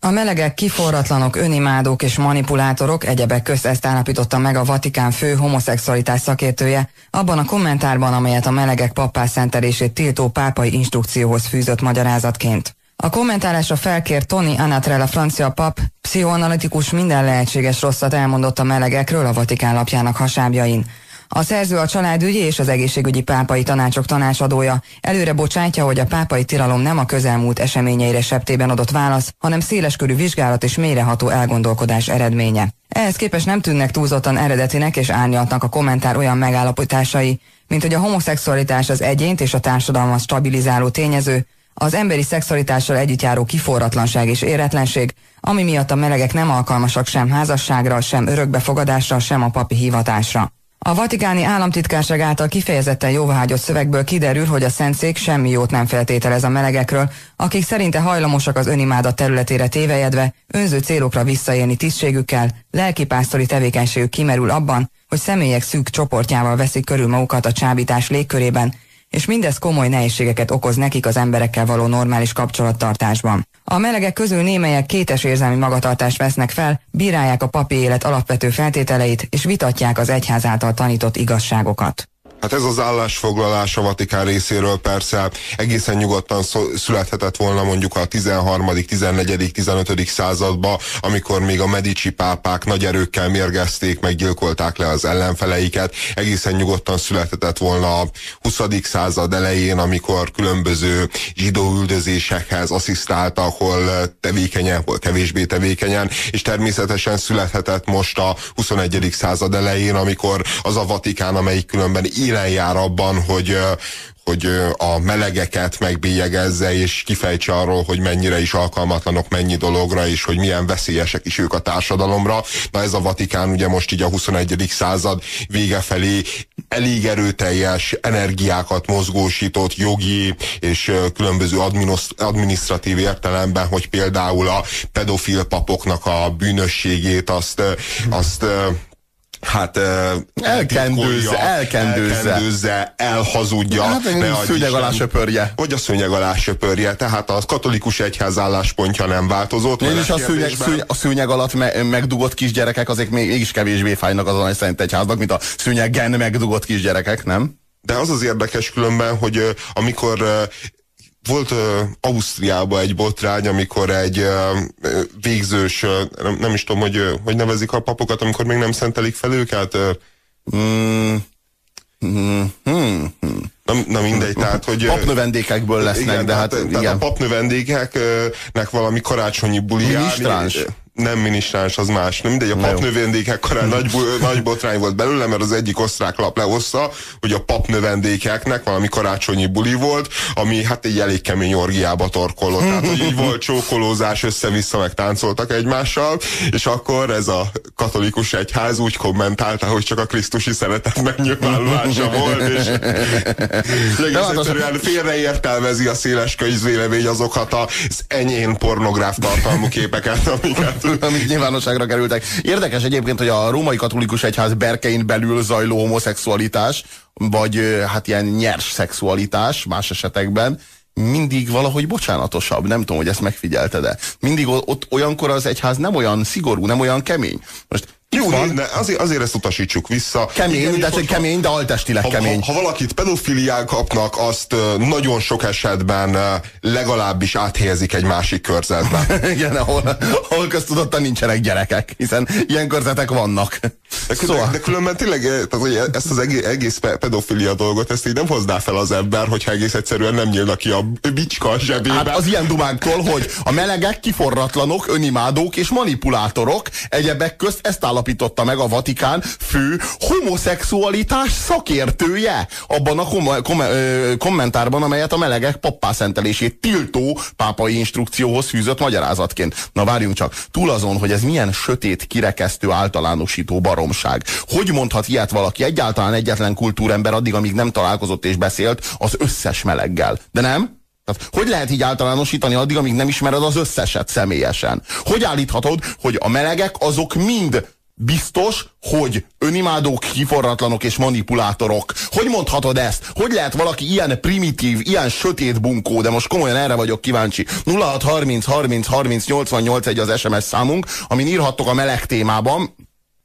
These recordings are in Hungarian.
A melegek kiforratlanok, önimádók és manipulátorok, egyebek közt ezt állapította meg a Vatikán fő homoszexualitás szakértője abban a kommentárban, amelyet a melegek pappá szentelését tiltó pápai instrukcióhoz fűzött magyarázatként. A kommentálásra felkért Tony Anatrella francia pap, pszichoanalitikus, minden lehetséges rosszat elmondott a melegekről a Vatikán lapjának hasábjain. A szerző a családügyi és az egészségügyi pápai tanácsok tanácsadója, előre bocsátja, hogy a pápai tilalom nem a közelmúlt eseményeire septében adott válasz, hanem széleskörű vizsgálat és mélyreható elgondolkodás eredménye. Ehhez képest nem tűnnek túlzottan eredetinek és árnyaltnak a kommentár olyan megállapításai, mint hogy a homoszexualitás az egyént és a társadalmat stabilizáló tényező, az emberi szexualitással együtt járó kiforratlanság és éretlenség, ami miatt a melegek nem alkalmasak sem házasságra, sem örökbefogadásra, sem a papi hivatásra. A vatikáni államtitkárság által kifejezetten jóváhagyott szövegből kiderül, hogy a Szentszék semmi jót nem feltételez a melegekről, akik szerinte hajlamosak az önimádat területére tévejedve, önző célokra visszaélni tisztségükkel, lelkipásztori tevékenységük kimerül abban, hogy személyek szűk csoportjával veszik körül magukat a csábítás légkörében, és mindez komoly nehézségeket okoz nekik az emberekkel való normális kapcsolattartásban. A melegek közül némelyek kétes érzelmi magatartást vesznek fel, bírálják a papi élet alapvető feltételeit, és vitatják az egyház által tanított igazságokat. Hát ez az állásfoglalás a Vatikán részéről persze egészen nyugodtan születhetett volna mondjuk a 13., 14., 15. században, amikor még a Medici pápák nagy erőkkel mérgezték, meggyilkolták le az ellenfeleiket. Egészen nyugodtan születhetett volna a 20. század elején, amikor különböző zsidó üldözésekhez asszisztáltak, hol tevékenyen, hol kevésbé tevékenyen, és természetesen születhetett most a 21. század elején, amikor az a Vatikán, amelyik különben élen jár abban, hogy a melegeket megbélyegezze, és kifejtse arról, hogy mennyire is alkalmatlanok mennyi dologra, és hogy milyen veszélyesek is ők a társadalomra. Na ez a Vatikán ugye most így a 21. század vége felé elég erőteljes energiákat mozgósított jogi és különböző adminisztratív értelemben, hogy például a pedofil papoknak a bűnösségét azt hát elkendőzze, elhazudja. Hát, szőnyeg alá söpörje. Vagy a szőnyeg alá söpörje. Tehát a katolikus egyház álláspontja nem változott. És a szőnyeg alatt megdugott kisgyerekek azért mégis kevésbé fájnak az a szerint egyháznak, mint a szőnyegen megdugott kisgyerekek, nem? De az az érdekes különben, hogy amikor volt Ausztriában egy botrány, amikor egy végzős, nem is tudom, hogy nevezik a papokat, amikor még nem szentelik fel őket. Na mindegy, tehát, hogy... Papnövendékekből lesznek, igen, de hát igen. Tehát a papnövendékeknek valami karácsonyi buliján... Minisztráns? Nem minisztráns, az más. Nem mindegy, a papnövendékek korán nagy botrány volt belőle, mert az egyik osztrák lap lehozta, hogy a papnövendékeknek valami karácsonyi buli volt, ami hát egy elég kemény orgiába torkollott. Tehát, hogy így volt csókolózás, össze-vissza meg táncoltak egymással, és akkor ez a katolikus egyház úgy kommentálta, hogy csak a krisztusi szeretet megnyilvánulása volt, és egyszerűen félreértelmezi a széles közvélemény azokat az enyhén pornográf tartalmú képeket, amik nyilvánosságra kerültek. Érdekes egyébként, hogy a római katolikus egyház berkein belül zajló homoszexualitás, vagy hát ilyen nyers szexualitás más esetekben mindig valahogy bocsánatosabb. Nem tudom, hogy ezt megfigyelted-e. Mindig ott olyankor az egyház nem olyan szigorú, nem olyan kemény. Most jó, de azért ezt utasítsuk vissza. Kemény, igen, de altestileg kemény. Ha valakit pedofilián kapnak, azt nagyon sok esetben legalábbis áthelyezik egy másik körzetbe. Igen, ahol köztudottan nincsenek gyerekek, hiszen ilyen körzetek vannak. De különben tényleg ezt az egész pedofilia dolgot, ezt így nem hozná fel az ember, hogyha egész egyszerűen nem nyílna ki a bicska a zsebébe. Hát az ilyen dumánktól, hogy a melegek kiforratlanok, önimádók és manipulátorok, egyebek közt ezt állapította meg a Vatikán fő homoszexualitás szakértője abban a kommentárban, amelyet a melegek pappá szentelését tiltó pápai instrukcióhoz fűzött magyarázatként. Na várjunk csak, túl azon, hogy ez milyen sötét, kirekesztő, általánosító baromság. Hogy mondhat ilyet valaki, egyáltalán egyetlen kultúrember addig, amíg nem találkozott és beszélt az összes meleggel? De nem? Tehát, hogy lehet így általánosítani addig, amíg nem ismered az összeset személyesen? Hogy állíthatod, hogy a melegek azok mind biztos, hogy önimádók, kiforratlanok és manipulátorok. Hogy mondhatod ezt? Hogy lehet valaki ilyen primitív, ilyen sötét bunkó, de most komolyan erre vagyok kíváncsi. 0630 30 30 88 egy az SMS számunk, amin írhattok a meleg témában.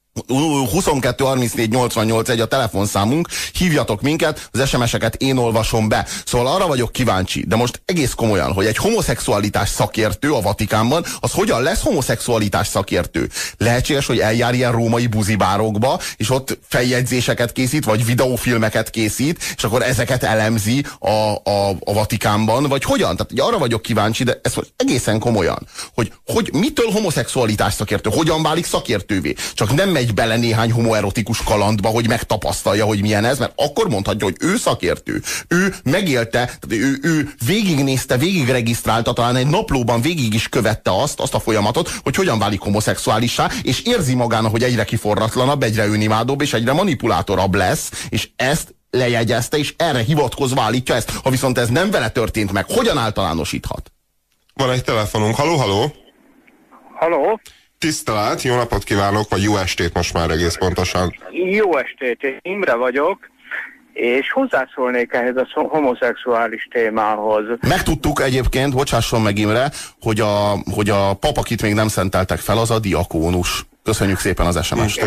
22 34 88 egy a telefonszámunk, hívjatok minket, az SMS-eket én olvasom be. Szóval arra vagyok kíváncsi, de most egész komolyan, hogy egy homoszexualitás szakértő a Vatikánban, az hogyan lesz homoszexualitás szakértő? Lehetséges, hogy eljár ilyen római buzibárokba, és ott feljegyzéseket készít, vagy videófilmeket készít, és akkor ezeket elemzi a Vatikánban, vagy hogyan? Tehát ugye arra vagyok kíváncsi, de ez egészen komolyan, hogy mitől homoszexualitás szakértő? Hogyan válik szakértővé? Csak nem megy bele néhány homoerotikus kalandba, hogy megtapasztalja, hogy milyen ez, mert akkor mondhatja, hogy ő szakértő. Ő megélte, ő végignézte, végigregisztrálta, talán egy naplóban végig is követte azt a folyamatot, hogy hogyan válik homoszexuálissá, és érzi magának, hogy egyre kiforratlanabb, egyre önimádóbb, és egyre manipulátorabb lesz, és ezt lejegyezte, és erre hivatkozva állítja ezt. Ha viszont ez nem vele történt meg, hogyan általánosíthat? Van egy telefonunk. Haló, haló! Haló? Tisztelet, jó napot kívánok, vagy jó estét most már egész pontosan. Jó estét, én Imre vagyok, és hozzászólnék ehhez a homoszexuális témához. Megtudtuk egyébként, bocsásson meg Imre, hogy a pap, akit még nem szenteltek fel, az a diakónus. Köszönjük szépen az SMS-t.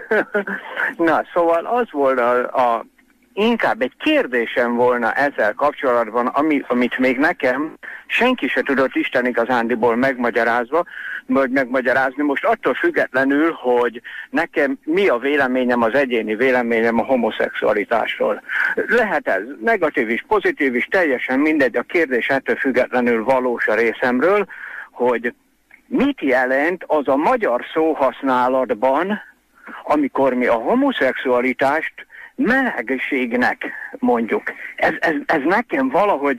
Na, szóval az volt inkább egy kérdésem volna ezzel kapcsolatban, amit még nekem senki se tudott Isten igazándiból megmagyarázni. Most attól függetlenül, hogy nekem mi a véleményem, az egyéni véleményem a homoszexualitásról. Lehet ez negatív is, pozitív is, teljesen mindegy, a kérdés ettől függetlenül valós a részemről, hogy mit jelent az a magyar szóhasználatban, amikor mi a homoszexualitást melegségnek mondjuk. Ez nekem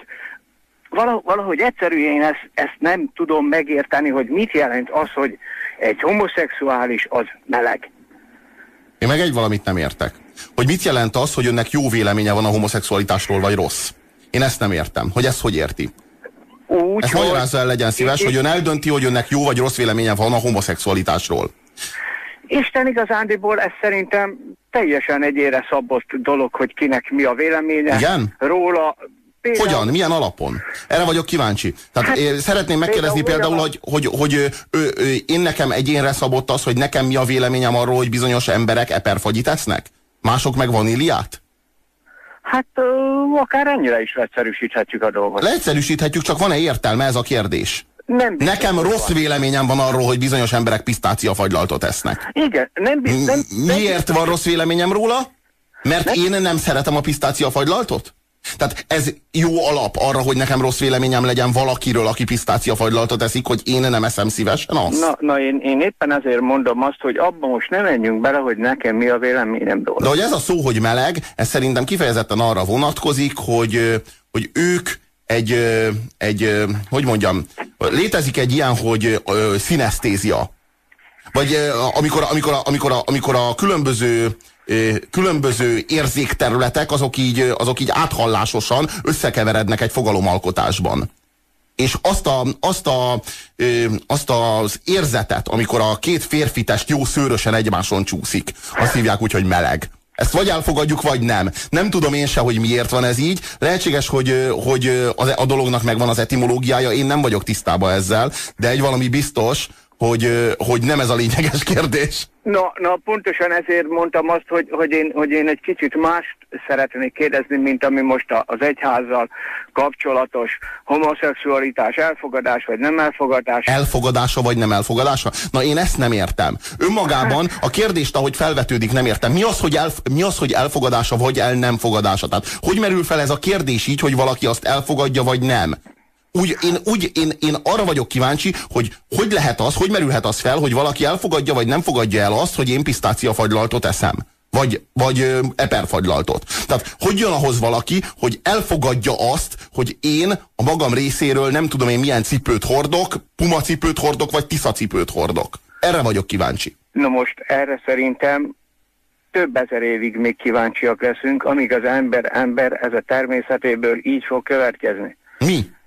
valahogy egyszerűen ezt nem tudom megérteni, hogy mit jelent az, hogy egy homoszexuális az meleg. Én meg egy valamit nem értek. Hogy mit jelent az, hogy önnek jó véleménye van a homoszexualitásról, vagy rossz? Én ezt nem értem. Hogy ezt hogy érti? Ezt magyarázza el, legyen szíves, hogy ön eldönti, hogy önnek jó vagy rossz véleménye van a homoszexualitásról. Isten igazándiból ez szerintem teljesen egyére szabott dolog, hogy kinek mi a véleménye. Igen? Róla. Például... Hogyan? Milyen alapon? Erre vagyok kíváncsi. Tehát szeretném megkérdezni például, hogy én nekem egyénre szabott az, hogy nekem mi a véleményem arról, hogy bizonyos emberek eperfagyit esznek? Mások meg vaníliát? Hát akár ennyire is leegyszerűsíthetjük a dolgot. Leegyszerűsíthetjük, csak van-e értelme, ez a kérdés? Nekem rossz véleményem van arról, hogy bizonyos emberek pisztáciafagylaltot esznek. Igen, Miért van rossz véleményem róla? Mert én nem szeretem a pisztáciafagylaltot? Tehát ez jó alap arra, hogy nekem rossz véleményem legyen valakiről, aki pisztáciafagylaltot eszik, hogy én nem eszem szívesen azt? Én éppen ezért mondom azt, hogy abban most ne menjünk bele, hogy nekem mi a véleményem róla. De hogy ez a szó, hogy meleg, ez szerintem kifejezetten arra vonatkozik, hogy ők hogy mondjam, létezik egy ilyen, hogy szinesztézia. Vagy amikor a különböző érzékterületek, azok így áthallásosan összekeverednek egy fogalomalkotásban. És azt az érzetet, amikor a két férfitest jó szőrösen egymáson csúszik, azt hívják úgy, hogy meleg. Ezt vagy elfogadjuk, vagy nem. Nem tudom én se, hogy miért van ez így. Lehetséges, hogy a dolognak megvan az etimológiája, én nem vagyok tisztában ezzel, de egy valami biztos, hogy nem ez a lényeges kérdés. Na, pontosan ezért mondtam azt, hogy én egy kicsit mást szeretnék kérdezni, mint ami most az egyházzal kapcsolatos homoszexualitás, elfogadás vagy nem elfogadás. Elfogadása vagy nem elfogadása? Na, én ezt nem értem. Önmagában a kérdést, ahogy felvetődik, nem értem. Mi az, hogy elfogadása vagy el nem fogadása? Tehát hogy merül fel ez a kérdés így, hogy valaki azt elfogadja vagy nem? Én arra vagyok kíváncsi, hogy lehet az, hogy merülhet az fel, hogy valaki elfogadja vagy nem fogadja el azt, hogy én pisztáciafagylaltot eszem. Vagy eperfagylaltot. Tehát hogy jön ahhoz valaki, hogy elfogadja azt, hogy én a magam részéről nem tudom én milyen cipőt hordok, pumacipőt hordok, vagy tiszacipőt hordok. Erre vagyok kíváncsi. Na most erre szerintem több ezer évig még kíváncsiak leszünk, amíg az ember ez a természetéből így fog következni. Mi?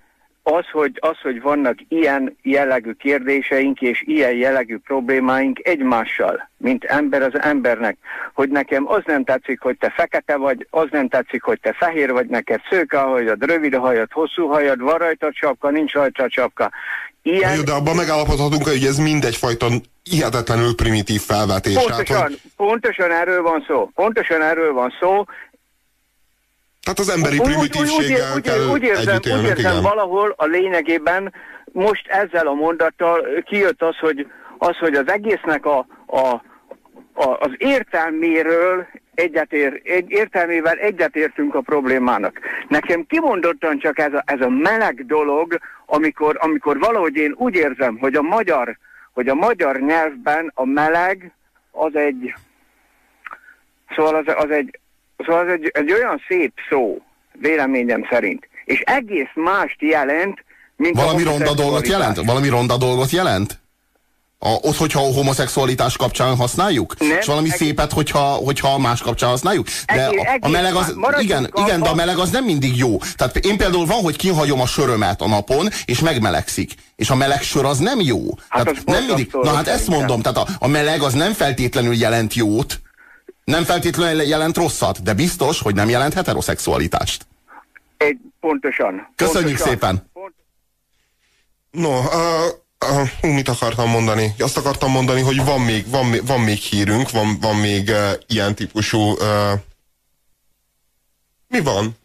az, hogy vannak ilyen jellegű kérdéseink és ilyen jellegű problémáink egymással, mint ember az embernek, hogy nekem az nem tetszik, hogy te fekete vagy, az nem tetszik, hogy te fehér vagy, neked szőke a hajad, rövid a hajad, hosszú hajad, van rajta csapka, nincs rajta csapka. Ilyen... Jó, de abban megállapodhatunk, hogy ez mindegyfajta hihetetlenül primitív felvetés. Pontosan erről van szó. Tehát az emberi primitívséggel kell együtt élnünk, igen. Valahol a lényegében most ezzel a mondattal kijött az, hogy az egésznek az értelméről értelmével egyetértünk a problémának. Nekem kimondottan csak ez a meleg dolog, amikor valahogy én úgy érzem, hogy a magyar nyelvben a meleg az egy egy olyan szép szó, véleményem szerint. És egész mást jelent, mint valami ronda dolgot jelent? Valami ronda dolgot jelent? Ott, hogyha a homoszexualitás kapcsán használjuk? Nem, és valami szépet, hogyha más kapcsán használjuk? De a meleg az, igen, de a meleg az nem mindig jó. Tehát én például van, hogy kihagyom a sörömet a napon, és megmelegszik. És a meleg sör az nem jó. Hát tehát nem mindig, hát ezt mondom, tehát a meleg az nem feltétlenül jelent jót, nem feltétlenül jelent rosszat, de biztos, hogy nem jelent heteroszexualitást. Pontosan. Köszönjük szépen! No, mit akartam mondani? Azt akartam mondani, hogy van még hírünk, van még ilyen típusú... Mi van?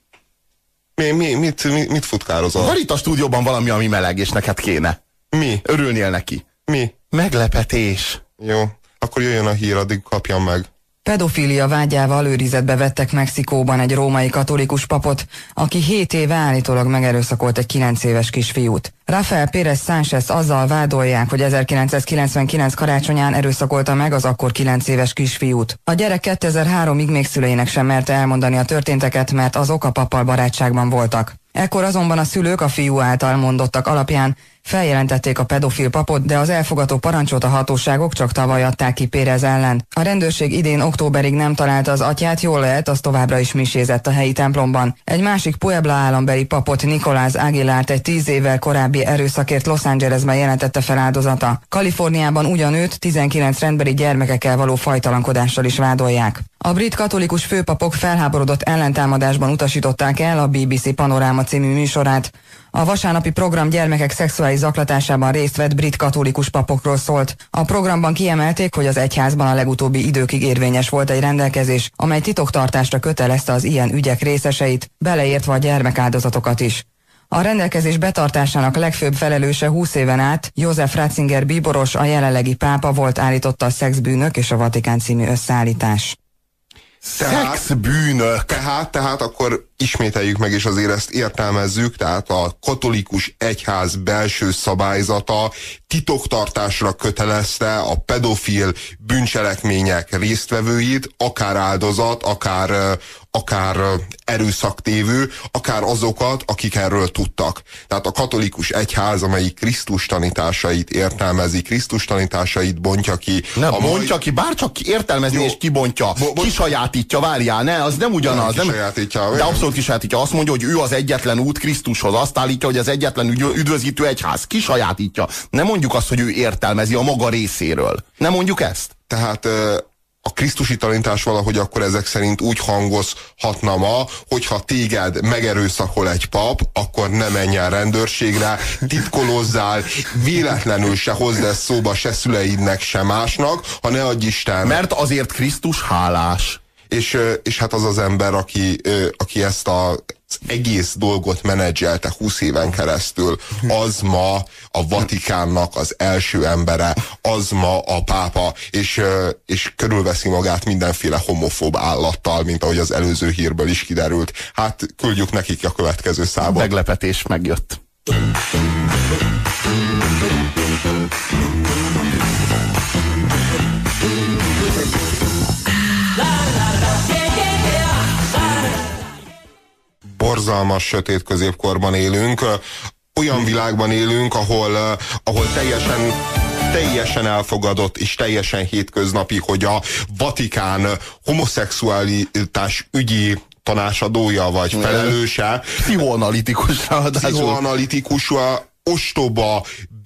Mit futkározol? Van itt a stúdióban valami, ami meleg, és neked kéne. Mi? Örülnél neki. Mi? Meglepetés. Jó, akkor jöjjön a hír, addig kapjam meg. Pedofília vágyával őrizetbe vettek Mexikóban egy római katolikus papot, aki 7 éve állítólag megerőszakolt egy 9 éves kisfiút. Rafael Pérez Sánchez azzal vádolják, hogy 1999 karácsonyán erőszakolta meg az akkor 9 éves kisfiút. A gyerek 2003-ig még szüleinek sem merte elmondani a történteket, mert azok a pappal barátságban voltak. Ekkor azonban a szülők a fiú által mondottak alapján feljelentették a pedofil papot, de az elfogató parancsot a hatóságok csak tavaly adták ki Pérez ellen. A rendőrség idén októberig nem találta az atyát, jól lehet, az továbbra is misézett a helyi templomban. Egy másik Puebla állambeli papot, Nicolás Aguilárt egy 10 évvel korábbi erőszakért Los Angelesben jelentette fel áldozata. Kaliforniában ugyanőt 19 rendbeli gyermekekkel való fajtalankodással is vádolják. A brit katolikus főpapok felháborodott ellentámadásban utasították el a BBC Panoráma című műsorát. A vasárnapi program gyermekek szexuális zaklatásában részt vett brit katolikus papokról szólt. A programban kiemelték, hogy az egyházban a legutóbbi időkig érvényes volt egy rendelkezés, amely titoktartásra kötelezte az ilyen ügyek részeseit, beleértve a gyermekáldozatokat is. A rendelkezés betartásának legfőbb felelőse 20 éven át József Ratzinger bíboros, a jelenlegi pápa volt, állította a Szexbűnök és a Vatikán című összeállítás. Szexbűnök! Tehát akkor ismételjük meg, és azért ezt értelmezzük, tehát a katolikus egyház belső szabályzata titoktartásra kötelezte a pedofil bűncselekmények résztvevőit, akár áldozat, akár erőszaktévő, akár azokat, akik erről tudtak. Tehát a katolikus egyház, amelyik Krisztus tanításait értelmezi, Krisztus tanításait bontja ki. Nem, bontja ki, bárcsak értelmezni és kibontja, kisajátítja, várjál, ne, az nem ugyanaz. Nem kisajátítja. De abszolút kisajátítja. Azt mondja, hogy ő az egyetlen út Krisztushoz. Azt állítja, hogy az egyetlen üdvözítő egyház. Kisajátítja. Nem mondjuk azt, hogy ő értelmezi a maga részéről. Nem mondjuk ezt. Tehát a krisztusi tanítás valahogy akkor ezek szerint úgy hangozhatna ma, hogyha téged megerőszakol egy pap, akkor ne menj el rendőrségre, titkolozzál, véletlenül se hozd ezt szóba se szüleidnek, se másnak, ha ne adj Isten. Mert azért Krisztus hálás. És hát az az ember, aki ezt az egész dolgot menedzselte 20 éven keresztül, az ma a Vatikánnak az első embere, az ma a pápa, és körülveszi magát mindenféle homofób állattal, mint ahogy az előző hírből is kiderült. Hát küldjük nekik a következő számot. Meglepetés megjött. Borzalmas, sötét középkorban élünk. Olyan világban élünk, ahol teljesen elfogadott és teljesen hétköznapi, hogy a Vatikán homoszexualitás ügyi tanácsadója, vagy felelőse. Pszichoanalitikus, ostoba,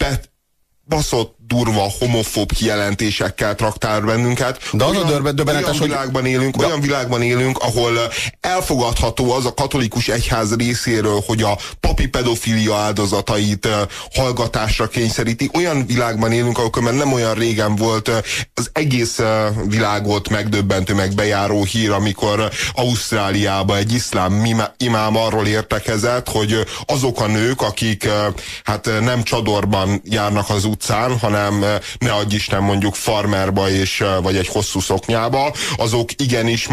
baszott, durva, homofób kijelentésekkel traktál bennünket. De az a döbbenetes, olyan világban élünk, ahol elfogadható az a katolikus egyház részéről, hogy a papi pedofilia áldozatait hallgatásra kényszeríti. Olyan világban élünk, ahol nem olyan régen volt az egész világot megdöbbentő, meg bejáró hír, amikor Ausztráliában egy iszlám imám arról értekezett, hogy azok a nők, akik hát nem csadorban járnak az utcán, hanem ne adj Isten mondjuk farmerba vagy egy hosszú szoknyába, azok igenis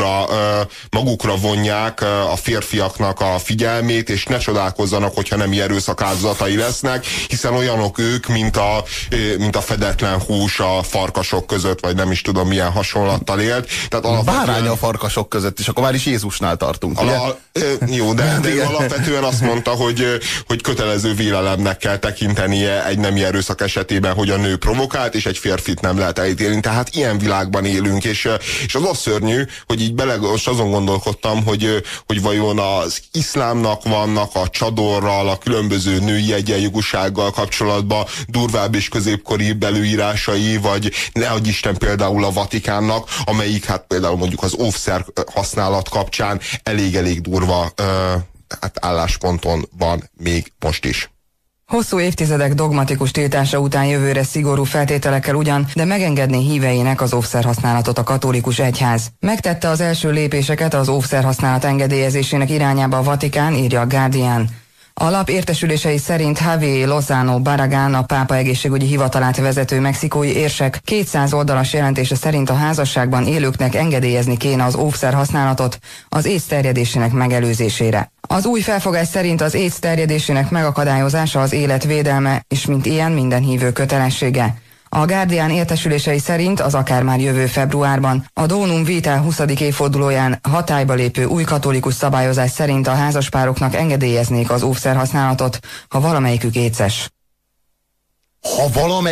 magukra vonják a férfiaknak a figyelmét, és ne csodálkozzanak, hogyha nem erőszak áldozatai lesznek, hiszen olyanok ők, mint a fedetlen hús a farkasok között, vagy nem is tudom milyen hasonlattal élt. Tehát bárány a farkasok között, és akkor már is Jézusnál tartunk. Jó, de alapvetően azt mondta, hogy kötelező vélelemnek kell tekintenie egy nemi erőszak esetében, hogy a nő provokált, és egy férfit nem lehet elítélni. Tehát ilyen világban élünk, és az szörnyű, hogy így most azon gondolkodtam, hogy vajon az iszlámnak vannak a csadorral, a különböző női egyenjogúsággal kapcsolatban durvább és középkori előírásai, vagy ne adj Isten például a Vatikánnak, amelyik hát például mondjuk az óvszer használat kapcsán elég durva állásponton van még most is. Hosszú évtizedek dogmatikus tiltása után jövőre szigorú feltételekkel ugyan, de megengedné híveinek az óvszerhasználatot a katolikus egyház. Megtette az első lépéseket az óvszerhasználat engedélyezésének irányába a Vatikán, írja a Guardian. A lap értesülései szerint Javier Lozano Barragán, a pápa egészségügyi hivatalát vezető mexikói érsek 200 oldalas jelentése szerint a házasságban élőknek engedélyezni kéne az óvszerhasználatot az AIDS terjedésének megelőzésére. Az új felfogás szerint az AIDS terjedésének megakadályozása az élet védelme, és mint ilyen minden hívő kötelessége. A Guardian értesülései szerint az akár már jövő februárban a Donum Vitae 20. évfordulóján hatályba lépő új katolikus szabályozás szerint a házaspároknak engedélyeznék az óvszerhasználatot, ha valamelyikük éces. Ha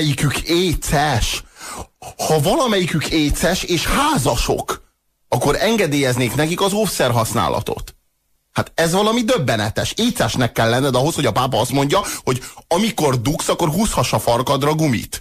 valamelyikük éces és házasok, akkor engedélyeznék nekik az óvszerhasználatot. Hát ez valami döbbenetes. Écesnek kell lenned ahhoz, hogy a pápa azt mondja, hogy amikor dugsz, akkor húzhass a farkadra gumit.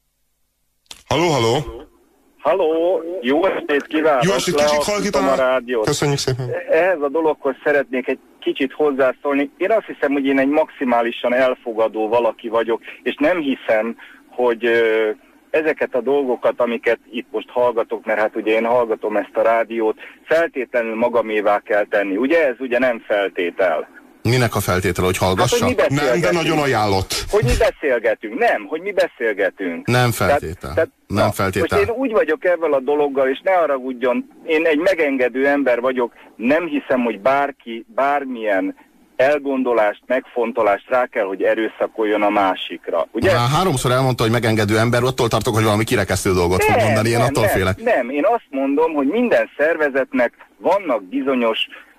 Halló, jó estét kívánok! Jó estét, kicsit halkítom a rádiót. Köszönjük szépen! Ehhez a dologhoz szeretnék egy kicsit hozzászólni. Én azt hiszem, hogy én egy maximálisan elfogadó valaki vagyok, és nem hiszem, hogy ezeket a dolgokat, amiket itt most hallgatok, mert hát ugye én hallgatom ezt a rádiót, feltétlenül magamévá kell tenni. Ugye ez ugye nem feltétel. Minek a feltétele, hogy hallgassa? Hát, hogy nem, de nagyon ajánlott. Hogy mi beszélgetünk. Nem, hogy mi beszélgetünk. Nem feltétel. Nem feltétel. Most én úgy vagyok ezzel a dologgal, és ne haragudjon, én egy megengedő ember vagyok, nem hiszem, hogy bárki, bármilyen elgondolást, megfontolást rá kell, hogy erőszakoljon a másikra. Ugye? Már 3-szor elmondta, hogy megengedő ember, attól tartok, hogy valami kirekesztő dolgot fog mondani, én attól félek. Nem, én azt mondom, hogy minden szervezetnek vannak bizonyos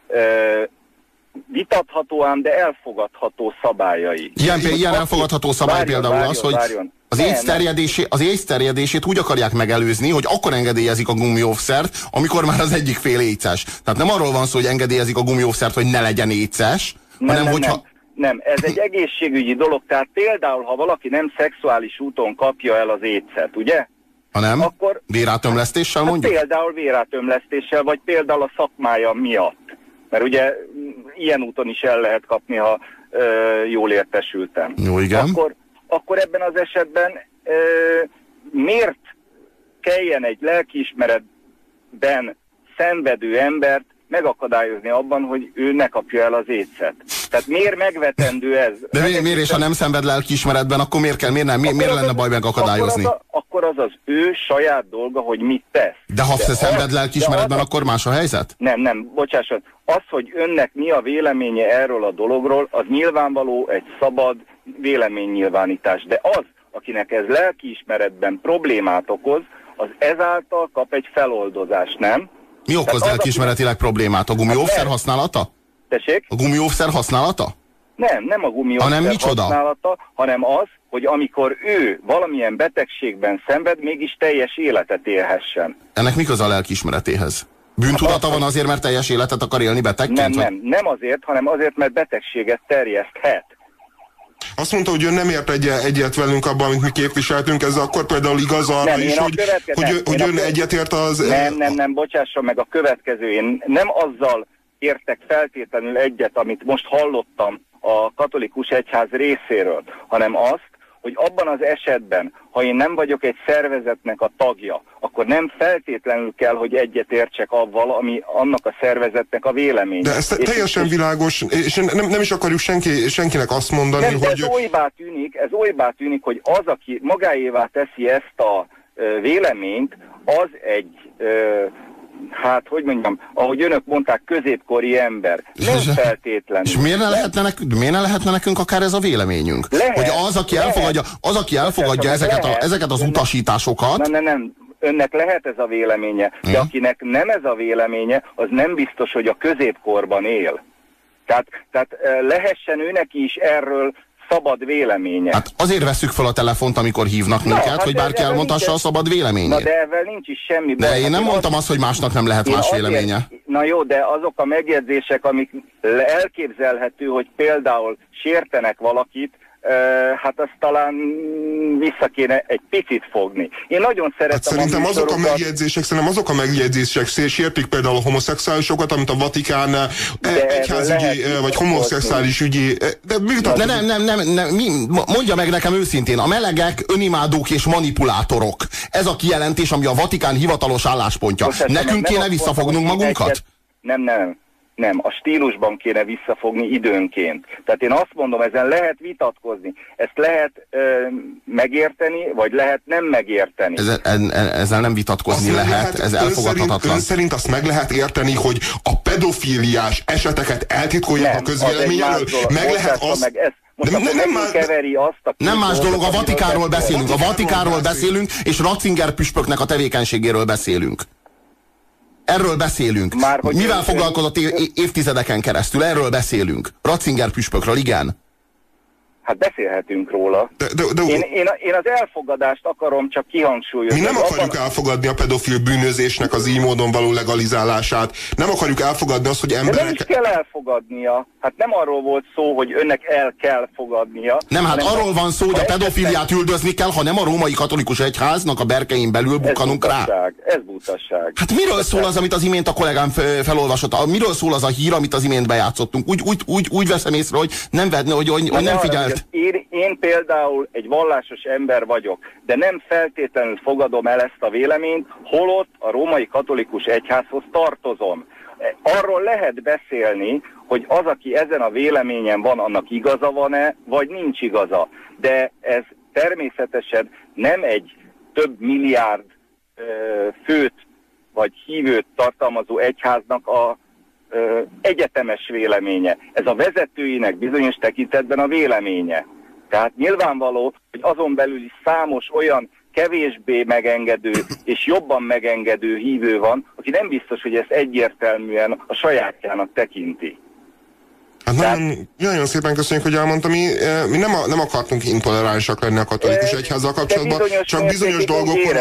vitathatóan, de elfogadható szabályai. Ilyen elfogadható szabály például az, hogy az AIDS terjedését úgy akarják megelőzni, hogy akkor engedélyezik a gumióvszert, amikor már az egyik fél éces. Tehát nem arról van szó, hogy engedélyezik a gumióvszert, hogy ne legyen éces, hanem hogyha... Nem, ez egy egészségügyi dolog. Tehát például, ha valaki nem szexuális úton kapja el az AIDS-et, ugye? Ha nem? Akkor, vérátömlesztéssel mondjuk? Például vérátömlesztéssel, vagy például a szakmája miatt. Mert ugye ilyen úton is el lehet kapni, ha jól értesültem. Jó, igen. Akkor ebben az esetben miért kelljen egy lelkiismeretben szenvedő embert megakadályozni abban, hogy ő ne kapja el az AIDS-et? Tehát miért megvetendő ez? De miért és ha nem szenved lelkiismeretben, akkor miért lenne baj megakadályozni? Akkor az ő saját dolga, hogy mit tesz. De ha szenved lelkiismeretben, akkor más a helyzet? Nem, bocsásson. Az, hogy önnek mi a véleménye erről a dologról, az nyilvánvaló egy szabad véleménynyilvánítás. De az, akinek ez lelkiismeretben problémát okoz, az ezáltal kap egy feloldozást, nem? Mi okoz lelkiismeretileg problémát? A gumióvszer használata? Tessék? A gumióvszer használata? Nem a gumióvszer használata, hanem az, hogy amikor ő valamilyen betegségben szenved, mégis teljes életet élhessen. Ennek mi köze a lelkiismeretéhez? Bűntudata van azért, mert teljes életet akar élni betegként? Nem azért, hanem azért, mert betegséget terjeszthet. Azt mondta, hogy ő nem ért egyet velünk abban, amit mi képviseltünk, ez akkor például igaz arra is, hogy ön egyetért az... Nem, bocsásson meg, a következő. Én nem azzal értek feltétlenül egyet, amit most hallottam a katolikus egyház részéről, hanem azt, hogy abban az esetben, ha én nem vagyok egy szervezetnek a tagja, akkor nem feltétlenül kell, hogy egyetértsek avval, ami annak a szervezetnek a véleménye. De ez teljesen világos, és nem is akarjuk senkinek azt mondani, hogy... Ez olybá tűnik, hogy az, aki magáévá teszi ezt a véleményt, az egy... hát, hogy mondjam, ahogy önök mondták, középkori ember. Nem feltétlenül. És miért ne lehetne nekünk akár ez a véleményünk? Lehet, hogy az, aki elfogadja ezeket az utasításokat... Nem. Önnek lehet ez a véleménye, de akinek nem ez a véleménye, az nem biztos, hogy a középkorban él. Tehát lehessen őnek is erről szabad véleménye. Hát azért vesszük fel a telefont, amikor hívnak minket, hogy bárki elmondhassa a szabad véleményét. Na de ezzel nincs is semmi baj. De én nem mondtam azt, hogy másnak nem lehet más véleménye. Na jó, de azok a megjegyzések, amik elképzelhető, hogy például sértenek valakit, hát azt talán vissza kéne egy picit fogni. Én nagyon szeretem... Hát szerintem azok a megjegyzések sértik például a homoszexuálisokat, amit a Vatikán egyházügyi vagy homoszexuális ügyi... Nem, mondja meg nekem őszintén, a melegek, önimádók és manipulátorok. Ez a kijelentés, ami a Vatikán hivatalos álláspontja. Nekünk kéne visszafognunk magunkat? Nem, a stílusban kéne visszafogni időnként. Tehát én azt mondom, ezen lehet vitatkozni. Ezt lehet megérteni, vagy lehet nem megérteni. Ezzel nem vitatkozni lehet, ez elfogadhatatlan. Ön szerint azt meg lehet érteni, hogy a pedofíliás eseteket eltitkolják a közvélemény elől? Meg lehet azt... Nem más dolog, a Vatikánról beszélünk. A Vatikánról beszélünk, és Ratzinger püspöknek a tevékenységéről beszélünk. Erről beszélünk. Mivel foglalkozott évtizedeken keresztül? Erről Ratzinger püspökről, igen. Hát beszélhetünk róla. Én az elfogadást akarom csak kihangsúlyozni. Mi nem akarjuk elfogadni a pedofil bűnözésnek az így módon való legalizálását. Nem akarjuk elfogadni azt, hogy emberek... De nem is kell elfogadnia. Hát nem arról volt szó, hogy önnek el kell fogadnia. Nem, hát arról van szó, hogy a pedofiliát üldözni kell, ha nem a római katolikus egyháznak a berkein belül bukkanunk rá. Ez butasság. Hát miről szól az, amit az imént a kollégám felolvasott? Miről szól az a hír, amit az imént bejátszottunk? Úgy veszem észre, hogy nem vedne, hogy nem figyelt. Én például egy vallásos ember vagyok, de nem feltétlenül fogadom el ezt a véleményt, holott a római katolikus egyházhoz tartozom. Arról lehet beszélni, hogy az, aki ezen a véleményen van, annak igaza van-e, vagy nincs igaza. De ez természetesen nem egy több milliárd főt vagy hívőt tartalmazó egyháznak a egyetemes véleménye. Ez a vezetőinek bizonyos tekintetben a véleménye. Tehát nyilvánvaló, hogy azon belül is számos olyan kevésbé megengedő és jobban megengedő hívő van, aki nem biztos, hogy ezt egyértelműen a sajátjának tekinti. Hát nagyon szépen köszönjük, hogy elmondta. Mi nem akartunk intoleránsak lenni a katolikus egyházzal kapcsolatban, csak bizonyos dolgokon,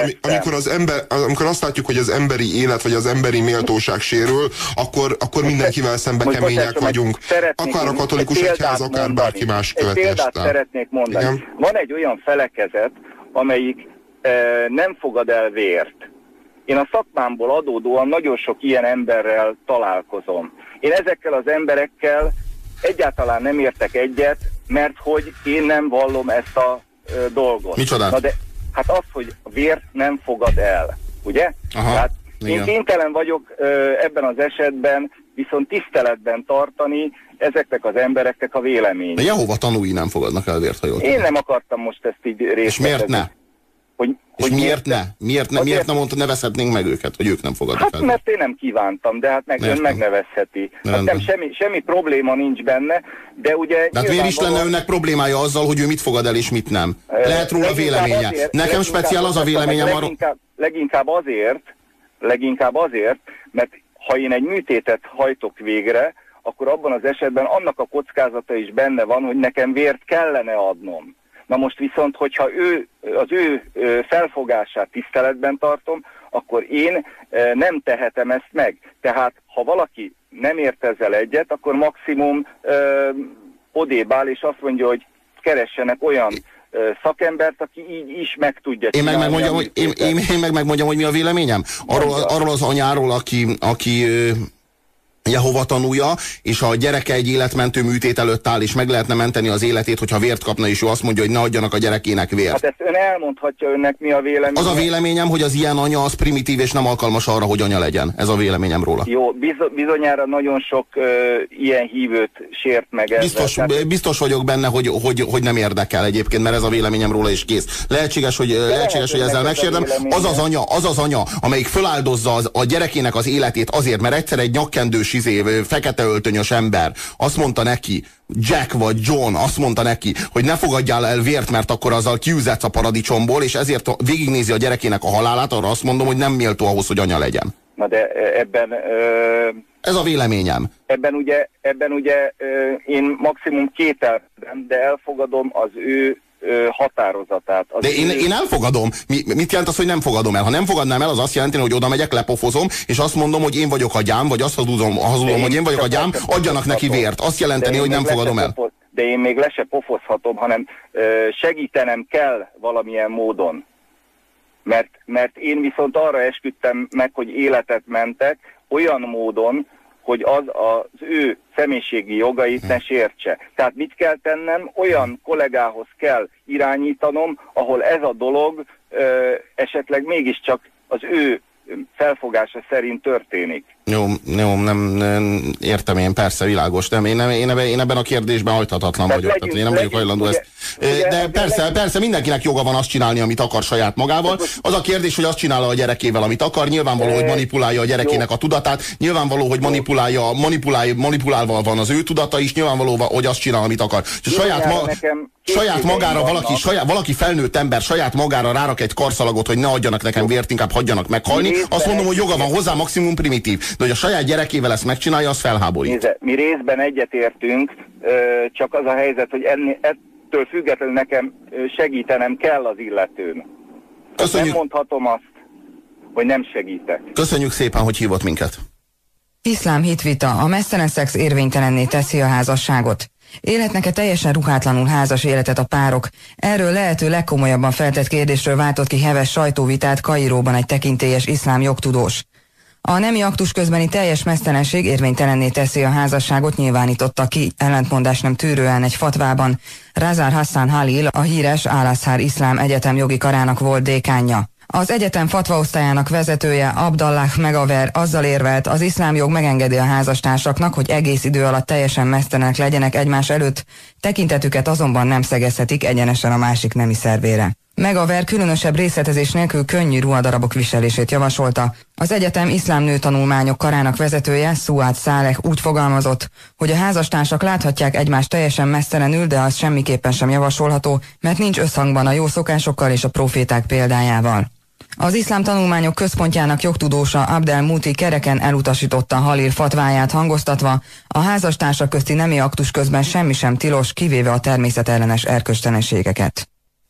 amikor azt látjuk, hogy az emberi élet vagy az emberi méltóság sérül, akkor mindenkivel szemben kemények vagyunk. Akár a katolikus egyház, akár bárki más követést. Egy példát szeretnék mondani. Igen? Van egy olyan felekezet, amelyik nem fogad el vért. Én a szakmámból adódóan nagyon sok ilyen emberrel találkozom. Én ezekkel az emberekkel egyáltalán nem értek egyet, mert hogy én nem vallom ezt a dolgot. Micsoda? Na de hát az, hogy vért nem fogad el, ugye? Aha, tehát én kénytelen vagyok ebben az esetben viszont tiszteletben tartani ezeknek az embereknek a véleményét. De Jehova tanúi nem fogadnak el vért, ha jól tudom. Én nem akartam most ezt így részletezni. És miért ne? És miért nem mondta, nevezhetnénk meg őket, hogy ők nem fogadnak el? Hát mert én nem kívántam, de hát ön megnevezheti. Hát nem, semmi probléma nincs benne, de ugye... De hát miért is lenne önnek problémája azzal, hogy ő mit fogad el és mit nem? Lehet róla véleménye. Nekem speciál az a véleményem arról... Leginkább azért, mert ha én egy műtétet hajtok végre, akkor abban az esetben annak a kockázata is benne van, hogy nekem vért kellene adnom. Na most viszont, hogyha az ő felfogását tiszteletben tartom, akkor én nem tehetem ezt meg. Tehát, ha valaki nem ért ezzel egyet, akkor maximum odébb áll, és azt mondja, hogy keressenek olyan szakembert, aki így is meg tudja csinálni. Én meg megmondjam, hogy mi a véleményem? Arról az anyáról, aki Jehova tanúja, és a gyereke egy életmentő műtét előtt áll, és meg lehetne menteni az életét, hogyha vért kapna, és ő azt mondja, hogy ne adjanak a gyerekének vért. Hát ezt ön elmondhatja, önnek mi a véleménye. Az a véleményem, hogy az ilyen anya az primitív, és nem alkalmas arra, hogy anya legyen. Ez a véleményem róla. Jó, bizonyára nagyon sok ilyen hívőt sért meg ezzel. Biztos vagyok benne, hogy nem érdekel egyébként, mert ez a véleményem róla is kész. Lehetséges, hogy ezzel megsértem. Az az anya, amelyik föláldozza a gyerekének az életét azért, mert egyszer egy nyakkendős fekete öltönyös ember azt mondta neki, Jack vagy John azt mondta neki, hogy ne fogadjál el vért, mert akkor azzal kiüzetsz a paradicsomból, és ezért végignézi a gyerekének a halálát, arra azt mondom, hogy nem méltó ahhoz, hogy anya legyen. Na de ebben... Ez a véleményem. Ebben ugye én maximum kételkedem, de elfogadom az ő határozatát. De én elfogadom. Mit jelent az, hogy nem fogadom el? Ha nem fogadnám el, az azt jelenti, hogy oda megyek, lepofozom, és azt mondom, hogy én vagyok a gyám, vagy azt hazudom, hogy én vagyok a gyám, adjanak neki vért. Azt jelenteni, hogy nem fogadom el. De én még le se pofozhatom, hanem segítenem kell valamilyen módon. Mert én viszont arra esküdtem meg, hogy életet mentek, olyan módon, hogy az ő személyiségi jogait ne sértse. Tehát mit kell tennem? Olyan kollégához kell irányítanom, ahol ez a dolog esetleg mégiscsak az ő felfogása szerint történik. Jó, nem értem én, persze, világos, nem. Én ebben a kérdésben hajthatatlan vagyok, tehát én nem vagyok hajlandó ezt. De persze, mindenkinek joga van azt csinálni, amit akar saját magával. Az a kérdés, hogy azt csinálja a gyerekével, amit akar, nyilvánvaló, hogy manipulálja a gyerekének a tudatát, nyilvánvaló, hogy manipulálva van az ő tudata is, nyilvánvaló, hogy azt csinál, amit akar. Saját magára valaki felnőtt ember saját magára rárak egy karszalagot, hogy ne adjanak nekem vért, inkább hagyjanak meghalni, azt mondom, hogy joga van hozzá, maximum primitív. De hogy a saját gyerekével ezt megcsinálja, az felháborít. Mi részben egyetértünk, csak az a helyzet, hogy ettől függetlenül nekem segítenem kell az illetőn. Nem mondhatom azt, hogy nem segítek. Köszönjük szépen, hogy hívott minket. Iszlám hitvita: a mesztelen szex érvénytelenné teszi a házasságot. Élhetnek-e teljesen ruhátlanul házas életet a párok? Erről lehető legkomolyabban feltett kérdésről váltott ki heves sajtóvitát Kairóban egy tekintélyes iszlám jogtudós. A nemi aktus közbeni teljes mesztelenség érvénytelenné teszi a házasságot, nyilvánította ki ellentmondás nem tűrően egy fatvában Razar Hassan Halil, a híres Al-Azhar Iszlám Egyetem jogi karának volt dékánja. Az egyetem fatvaosztályának vezetője, Abdallah Megaver azzal érvelt, az iszlám jog megengedi a házastársaknak, hogy egész idő alatt teljesen mesztelenek legyenek egymás előtt, tekintetüket azonban nem szegezhetik egyenesen a másik nemi szervére. Megaver különösebb részletezés nélkül könnyű ruhadarabok viselését javasolta. Az egyetem iszlám nőtanulmányok karának vezetője, Suad Saleh úgy fogalmazott, hogy a házastársak láthatják egymást teljesen mesztelenül, de az semmiképpen sem javasolható, mert nincs összhangban a jó szokásokkal és a proféták példájával. Az iszlám tanulmányok központjának jogtudósa Abdel Muti kereken elutasította Halil fatváját, hangoztatva: a házastársak közti nemi aktus közben semmi sem tilos, kivéve a természetellenes erkölcstelenségeket.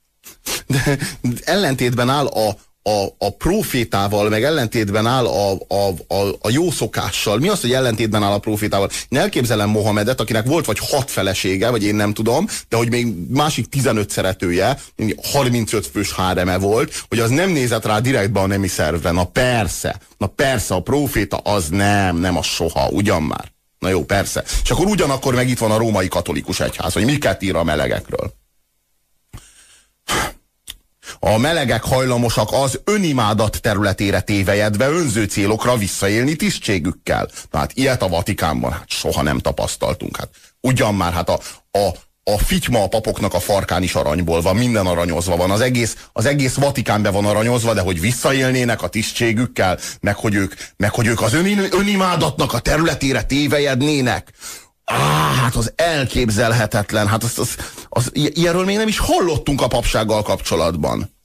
De ellentétben áll a profétával, meg ellentétben áll a jó szokással. Mi az, hogy ellentétben áll a profétával? Én elképzelem Mohamedet, akinek volt vagy 6 felesége, vagy én nem tudom, de hogy még másik 15 szeretője, 35 fős háreme volt, hogy az nem nézett rá direktbe a nemi szervre. Na persze, a proféta az nem az soha, ugyan már. Na jó, persze. És akkor ugyanakkor meg itt van a római katolikus egyház, hogy miket ír a melegekről. A melegek hajlamosak az önimádat területére tévejedve önző célokra visszaélni tisztségükkel. Na hát ilyet a Vatikánban hát soha nem tapasztaltunk. Hát ugyan már, hát a fityma a papoknak a farkán is aranyból van, minden aranyozva van, az egész Vatikán be van aranyozva, de hogy visszaélnének a tisztségükkel, meg hogy ők az önimádatnak a területére tévejednének. Hát az elképzelhetetlen, hát ilyenről még nem is hallottunk a papsággal kapcsolatban.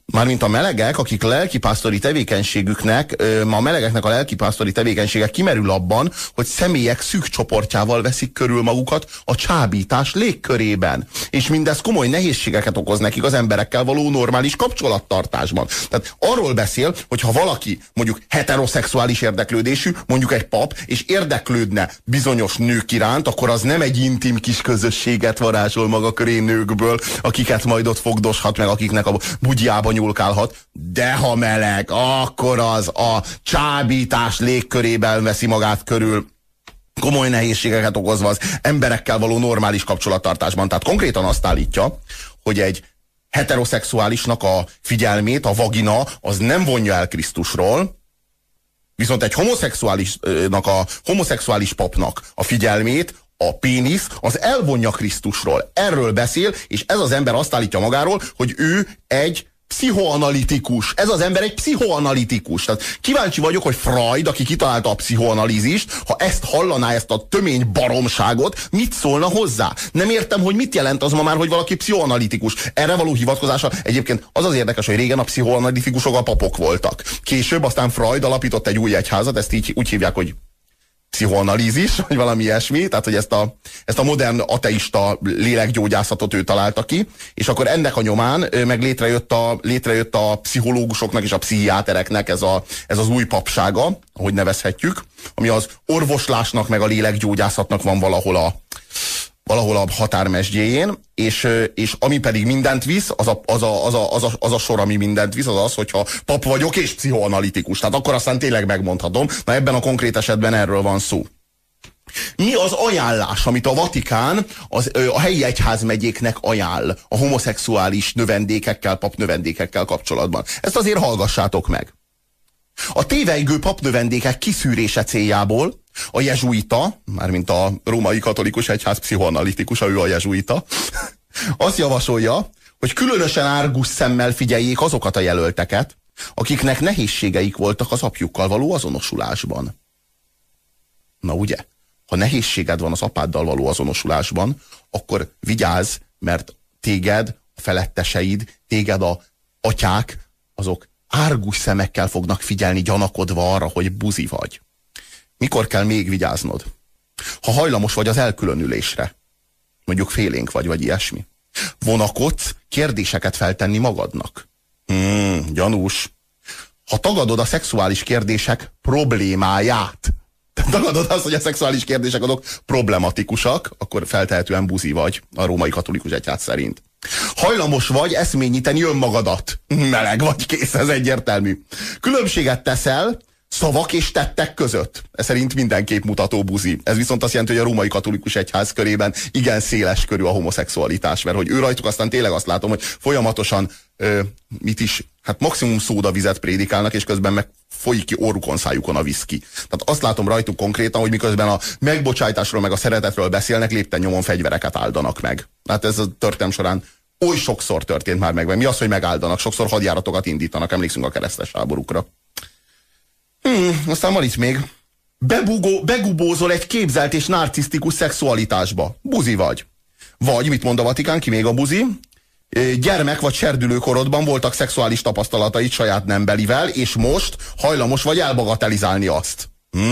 Mármint a melegek, akik lelkipásztori tevékenységüknek, a melegeknek a lelkipásztori tevékenysége kimerül abban, hogy személyek szűk csoportjával veszik körül magukat a csábítás légkörében. És mindez komoly nehézségeket okoz nekik az emberekkel való normális kapcsolattartásban. Tehát arról beszél, hogy ha valaki mondjuk heteroszexuális érdeklődésű, mondjuk egy pap, és érdeklődne bizonyos nők iránt, akkor az nem egy intim kis közösséget varázsol maga köré nőkből, akiket majd ott fogdoshat meg, akiknek a bugyjába nyúlkálhat, de ha meleg, akkor az a csábítás légkörében veszi magát körül, komoly nehézségeket okozva az emberekkel való normális kapcsolattartásban. Tehát konkrétan azt állítja, hogy egy heteroszexuálisnak a figyelmét a vagina az nem vonja el Krisztusról, viszont egy homoszexuális papnak a figyelmét a pénisz az elvonja Krisztusról. Erről beszél, és ez az ember azt állítja magáról, hogy ő egy pszichoanalitikus. Ez az ember egy pszichoanalitikus. Tehát kíváncsi vagyok, hogy Freud, aki kitalálta a pszichoanalízist, ha ezt hallaná, ezt a tömény baromságot, mit szólna hozzá? Nem értem, hogy mit jelent az ma már, hogy valaki pszichoanalitikus. Erre való hivatkozása egyébként az az érdekes, hogy régen a pszichoanalitikusok a papok voltak. Később aztán Freud alapított egy új egyházat, ezt így úgy hívják, hogy pszichoanalízis, vagy valami ilyesmi, tehát hogy ezt a modern ateista lélekgyógyászatot ő találta ki, és akkor ennek a nyomán meg létrejött a pszichológusoknak és a pszichiátereknek ez az új papsága, ahogy nevezhetjük, ami az orvoslásnak meg a lélekgyógyászatnak van valahol a határmesdjéjén, és ami pedig mindent visz, az a sor, ami mindent visz, az, hogyha pap vagyok és pszichoanalitikus. Tehát akkor aztán tényleg megmondhatom, na ebben a konkrét esetben erről van szó. Mi az ajánlás, amit a Vatikán a helyi egyházmegyéknek ajánl a homoszexuális növendékekkel, papnövendékekkel kapcsolatban? Ezt azért hallgassátok meg. A tévejgő papnövendékek kiszűrése céljából a jezsuita, mármint a római katolikus egyház pszichoanalitikusa, ő a jezsuita, azt javasolja, hogy különösen árgus szemmel figyeljék azokat a jelölteket, akiknek nehézségeik voltak az apjukkal való azonosulásban. Na ugye, ha nehézséged van az apáddal való azonosulásban, akkor vigyázz, mert téged, a feletteseid, téged a atyák, azok árgus szemekkel fognak figyelni, gyanakodva arra, hogy buzi vagy. Mikor kell még vigyáznod? Ha hajlamos vagy az elkülönülésre, mondjuk félénk vagy ilyesmi. Vonakodsz kérdéseket feltenni magadnak. Gyanús. Ha tagadod a szexuális kérdések problémáját, tagadod azt, hogy a szexuális kérdések azok problematikusak, akkor feltehetően buzi vagy a római katolikus egyház szerint. Hajlamos vagy eszményíteni önmagadat. Meleg vagy, kész, ez egyértelmű. Különbséget teszel szavak és tettek között. Ez szerint mindenképp mutató buzi. Ez viszont azt jelenti, hogy a római katolikus egyház körében igen széles körű a homoszexualitás, mert hogy ő rajtuk aztán tényleg azt látom, hogy folyamatosan hát maximum szódavizet prédikálnak, és közben meg folyik ki orrukon, szájukon a viszki. Tehát azt látom rajtuk konkrétan, hogy miközben a megbocsájtásról meg a szeretetről beszélnek, lépten nyomon fegyvereket áldanak meg. Hát ez a történelem során oly sokszor történt már meg. Mi az, hogy megáldanak? Sokszor hadjáratokat indítanak, emlékszünk a keresztes háborúkra. Aztán van itt még. Begubózol egy képzelt és narcisztikus szexualitásba. Buzi vagy. Vagy, mit mond a Vatikán, ki még a buzi? Gyermek vagy serdülőkorodban voltak szexuális tapasztalataid saját nembelivel, és most hajlamos vagy elbagatelizálni azt.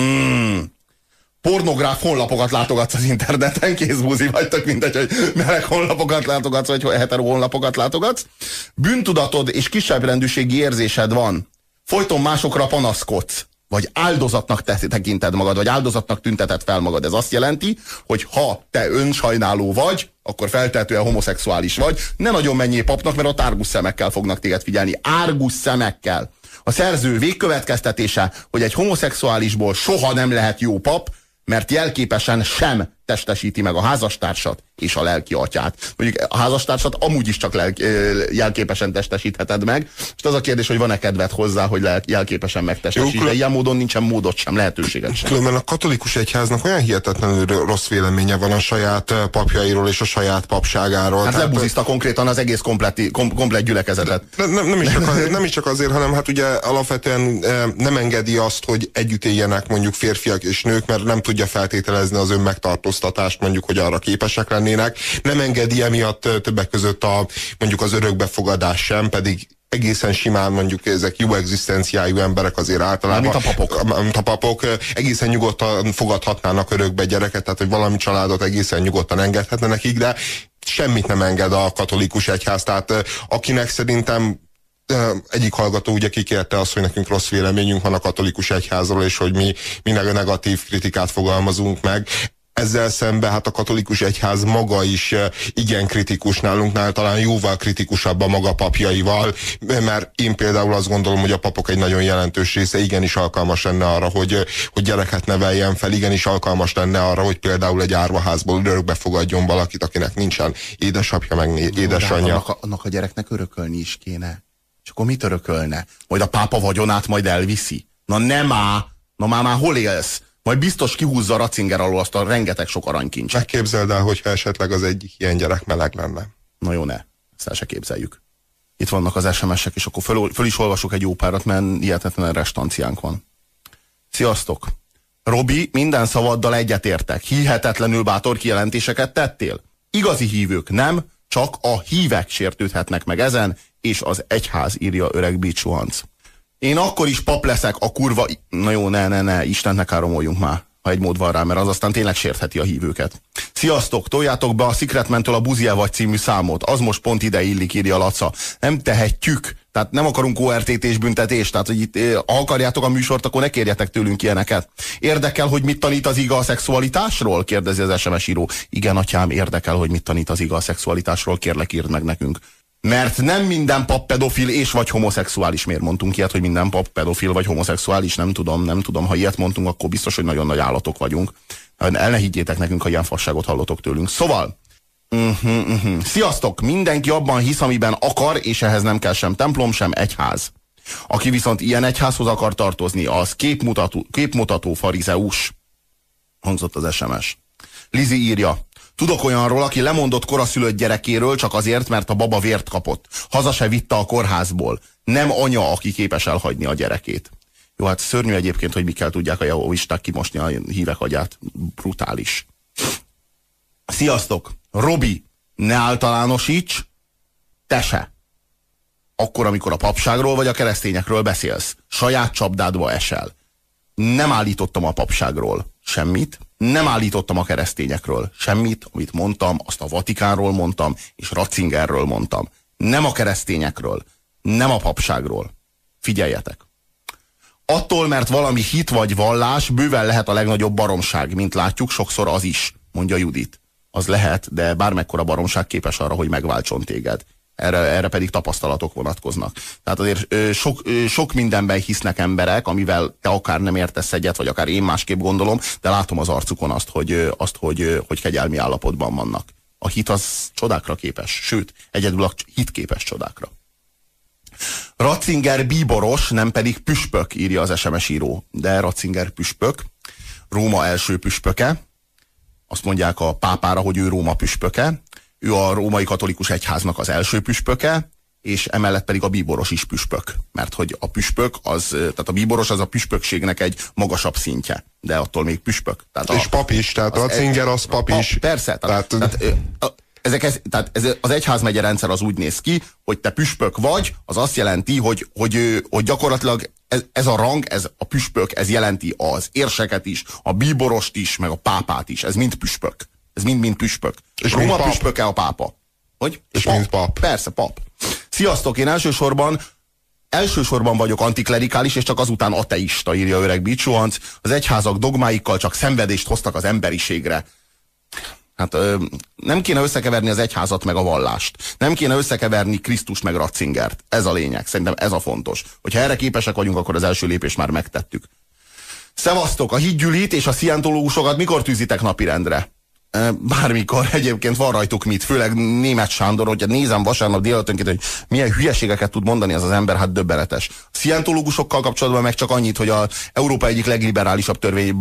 Pornográf honlapokat látogatsz az interneten, kész buzi vagy, tök mindegy, hogy meleg honlapokat látogatsz, vagy hetero honlapokat látogatsz. Bűntudatod és kisebbrendűségi érzésed van. Folyton másokra panaszkodsz, vagy áldozatnak tekinted magad, vagy áldozatnak tünteted fel magad. Ez azt jelenti, hogy ha te önsajnáló vagy, akkor feltehetően homoszexuális vagy. Ne nagyon menjél papnak, mert ott árgus szemekkel fognak téged figyelni. Árgus szemekkel. A szerző végkövetkeztetése, hogy egy homoszexuálisból soha nem lehet jó pap, mert jelképesen sem testesíti meg a házastársat és a lelki atyát. Mondjuk a házastársat amúgy is csak jelképesen testesítheted meg, és az a kérdés, hogy van-e kedved hozzá, hogy jelképesen megtestesíted. De ilyen módon nincsen módot sem, lehetőséget sem. Különben a katolikus egyháznak olyan hihetetlenül rossz véleménye van a saját papjairól és a saját papságáról. Hát lebuzizta konkrétan az egész komplett gyülekezetet. Nem is csak azért, hanem hát ugye alapvetően nem engedi azt, hogy együtt éljenek mondjuk férfiak és nők, mert nem tudja feltételezni az önmegtartóztatást, mondjuk, hogy arra képesek lennének. Nem engedi emiatt többek között mondjuk az örökbefogadás sem, pedig egészen simán mondjuk ezek jó egzisztenciájú emberek azért általában. Mint a papok egészen nyugodtan fogadhatnának örökbe gyereket, tehát hogy valami családot egészen nyugodtan engedhetne nekik, de semmit nem enged a katolikus egyház. Tehát akinek szerintem egyik hallgató ugye kikérte azt, hogy nekünk rossz véleményünk van a katolikus egyházról, és hogy mi negatív kritikát fogalmazunk meg. Ezzel szemben hát a katolikus egyház maga is igen kritikus, nálunknál talán jóval kritikusabb a maga papjaival, mert én például azt gondolom, hogy a papok egy nagyon jelentős része igenis alkalmas lenne arra, hogy gyereket neveljen fel, igenis alkalmas lenne arra, hogy például egy árvaházból örökbe fogadjon valakit, akinek nincsen édesapja, meg édesanyja. Annak a gyereknek örökölni is kéne. És akkor mit örökölne? Majd a pápa vagyonát majd elviszi? Na nem á! Na már hol élsz? Majd biztos kihúzza Ratzinger alól azt a rengeteg sok aranykincset. Megképzeld el, hogyha esetleg az egyik ilyen gyerek meleg lenne. Na jó, ne. Ezt el se képzeljük. Itt vannak az SMS-ek, és akkor föl is olvasok egy jó párat, mert hihetetlen restanciánk van. Sziasztok! Robi, minden szavaddal egyetértek. Hihetetlenül bátor kijelentéseket tettél. Igazi hívők nem, csak a hívek sértődhetnek meg ezen, és az egyház, írja öreg Bicsuhanc. Én akkor is pap leszek, a kurva... Na jó, ne, Istent ne káromoljunk már, ha egy mód van rá, mert az aztán tényleg sértheti a hívőket. Sziasztok, toljátok be a Secretmentől a Buzi vagy című számot, az most pont ide illik, írja Laca. Nem tehetjük, tehát nem akarunk ORTT-s büntetést, tehát hogy itt, ha akarjátok a műsort, akkor ne kérjetek tőlünk ilyeneket. Érdekel, hogy mit tanít az iga a szexualitásról? Kérdezi az SMS író. Igen, atyám, érdekel, hogy mit tanít az iga a szexualitásról, kérlek, írd meg nekünk. Mert nem minden pap pedofil és vagy homoszexuális. Miért mondtunk ilyet, hogy minden pap pedofil vagy homoszexuális? Nem tudom. Ha ilyet mondtunk, akkor biztos, hogy nagyon nagy állatok vagyunk. El ne higgyétek nekünk, ha ilyen fasságot hallotok tőlünk. Szóval, sziasztok! Mindenki abban hisz, amiben akar, és ehhez nem kell sem templom, sem egyház. Aki viszont ilyen egyházhoz akar tartozni, az képmutató farizeus. Hangzott az SMS. Lizi írja. Tudok olyanról, aki lemondott koraszülött gyerekéről csak azért, mert a baba vért kapott. Haza se vitte a kórházból. Nem anya, aki képes elhagyni a gyerekét. Jó, hát szörnyű egyébként, hogy mikkel tudják a jehovisták kimosni a hívek agyát. Brutális. Sziasztok! Robi, ne általánosíts, te se. Akkor, amikor a papságról vagy a keresztényekről beszélsz, saját csapdádba esel. Nem állítottam a papságról semmit, nem állítottam a keresztényekről semmit, amit mondtam, azt a Vatikánról mondtam, és Ratzingerről mondtam. Nem a keresztényekről, nem a papságról. Figyeljetek! Attól, mert valami hit vagy vallás bőven lehet a legnagyobb baromság, mint látjuk, sokszor az is, mondja Judit. Az lehet, de bármekkora baromság képes arra, hogy megváltson téged. Erre pedig tapasztalatok vonatkoznak. Tehát azért sok mindenben hisznek emberek, amivel te akár nem értesz egyet, vagy akár én másképp gondolom, de látom az arcukon azt, hogy kegyelmi állapotban vannak. A hit az csodákra képes, sőt, egyedül a hit képes csodákra. Ratzinger bíboros, nem pedig püspök, írja az SMS író. De Ratzinger püspök, Róma első püspöke, azt mondják a pápára, hogy ő Róma püspöke, ő a római katolikus egyháznak az első püspöke, és emellett pedig a bíboros is püspök. Mert hogy a püspök, tehát a bíboros az a püspökségnek egy magasabb szintje, de attól még püspök. Tehát és pap is, tehát Ratzinger az pap is. Persze, tehát ez az egyházmegye rendszer az úgy néz ki, hogy te püspök vagy, az azt jelenti, hogy gyakorlatilag ez a rang, ez a püspök, ez jelenti az érseket is, a bíborost is, meg a pápát is. Ez mind püspök. Ez mind püspök. És Róma püspöke a pápa. Hogy? És pap. Mint pap. Persze, pap. Sziasztok, én elsősorban vagyok antiklerikális, és csak azután ateista, írja öreg Bicsuhanc. Az egyházak dogmáikkal csak szenvedést hoztak az emberiségre. Hát nem kéne összekeverni az egyházat meg a vallást. Nem kéne összekeverni Krisztust meg Ratzingert. Ez a lényeg. Szerintem ez a fontos. Hogyha erre képesek vagyunk, akkor az első lépést már megtettük. Szevasztok, a hitgyűlit és a szientológusokat mikor tűzitek napirendre? Bármikor, egyébként van rajtuk mit, főleg Németh Sándor, hogyha nézem vasárnap délutánként, hogy milyen hülyeségeket tud mondani az ember, hát döbbenetes. A szientológusokkal kapcsolatban meg csak annyit, hogy az Európa egyik legliberálisabb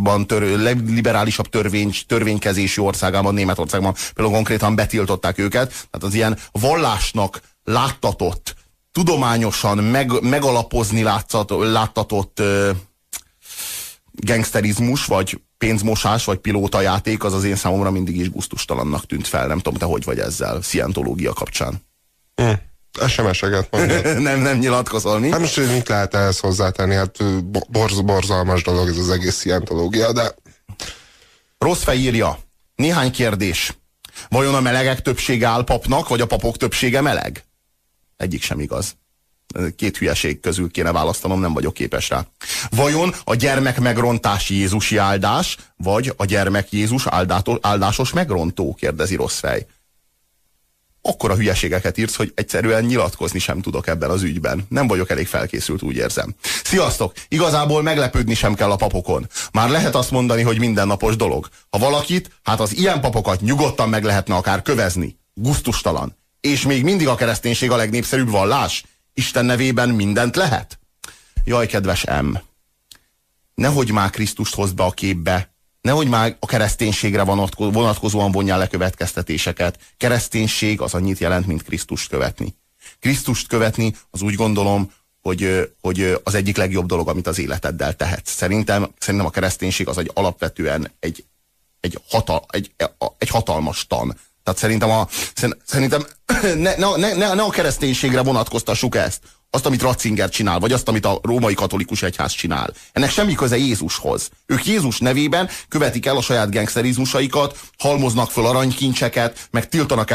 törvénykezésű országában, Németországban például konkrétan betiltották őket, tehát az ilyen vallásnak láttatott, tudományosan megalapozni láttatott gangsterizmus, vagy pénzmosás, vagy pilótajáték, az én számomra mindig is gusztustalannak tűnt fel. Nem tudom, te hogy vagy ezzel, szientológia kapcsán. SMS-eket mondod. nem nyilatkozol, mi? Hát most mit lehet ehhez hozzátenni? Hát borzalmas dolog ez az egész szientológia, de... Rossz fej írja. Néhány kérdés. Vajon a melegek többsége áll papnak, vagy a papok többsége meleg? Egyik sem igaz. Két hülyeség közül kéne választanom, nem vagyok képes rá. Vajon a gyermek megrontási Jézusi áldás, vagy a gyermek Jézus áldásos megrontó? Kérdezi rossz fej. Akkora hülyeségeket írsz, hogy egyszerűen nyilatkozni sem tudok ebben az ügyben. Nem vagyok elég felkészült, úgy érzem. Sziasztok! Igazából meglepődni sem kell a papokon. Már lehet azt mondani, hogy mindennapos dolog. Ha valakit, hát az ilyen papokat nyugodtan meg lehetne akár kövezni. Gusztustalan. És még mindig a kereszténység a legnépszerűbb vallás? Isten nevében mindent lehet? Jaj, kedves M. Nehogy már Krisztust hozd be a képbe. Nehogy már a kereszténységre vonatkozóan vonjál le következtetéseket. Kereszténység az annyit jelent, mint Krisztust követni. Krisztust követni az úgy gondolom, hogy az egyik legjobb dolog, amit az életeddel tehetsz. Szerintem a kereszténység az alapvetően egy hatalmas tan. Tehát szerintem ne a kereszténységre vonatkoztassuk ezt. Azt, amit Ratzinger csinál, vagy azt, amit a római katolikus egyház csinál. Ennek semmi köze Jézushoz. Ők Jézus nevében követik el a saját gengszterizmusaikat, halmoznak föl aranykincseket, meg tiltanak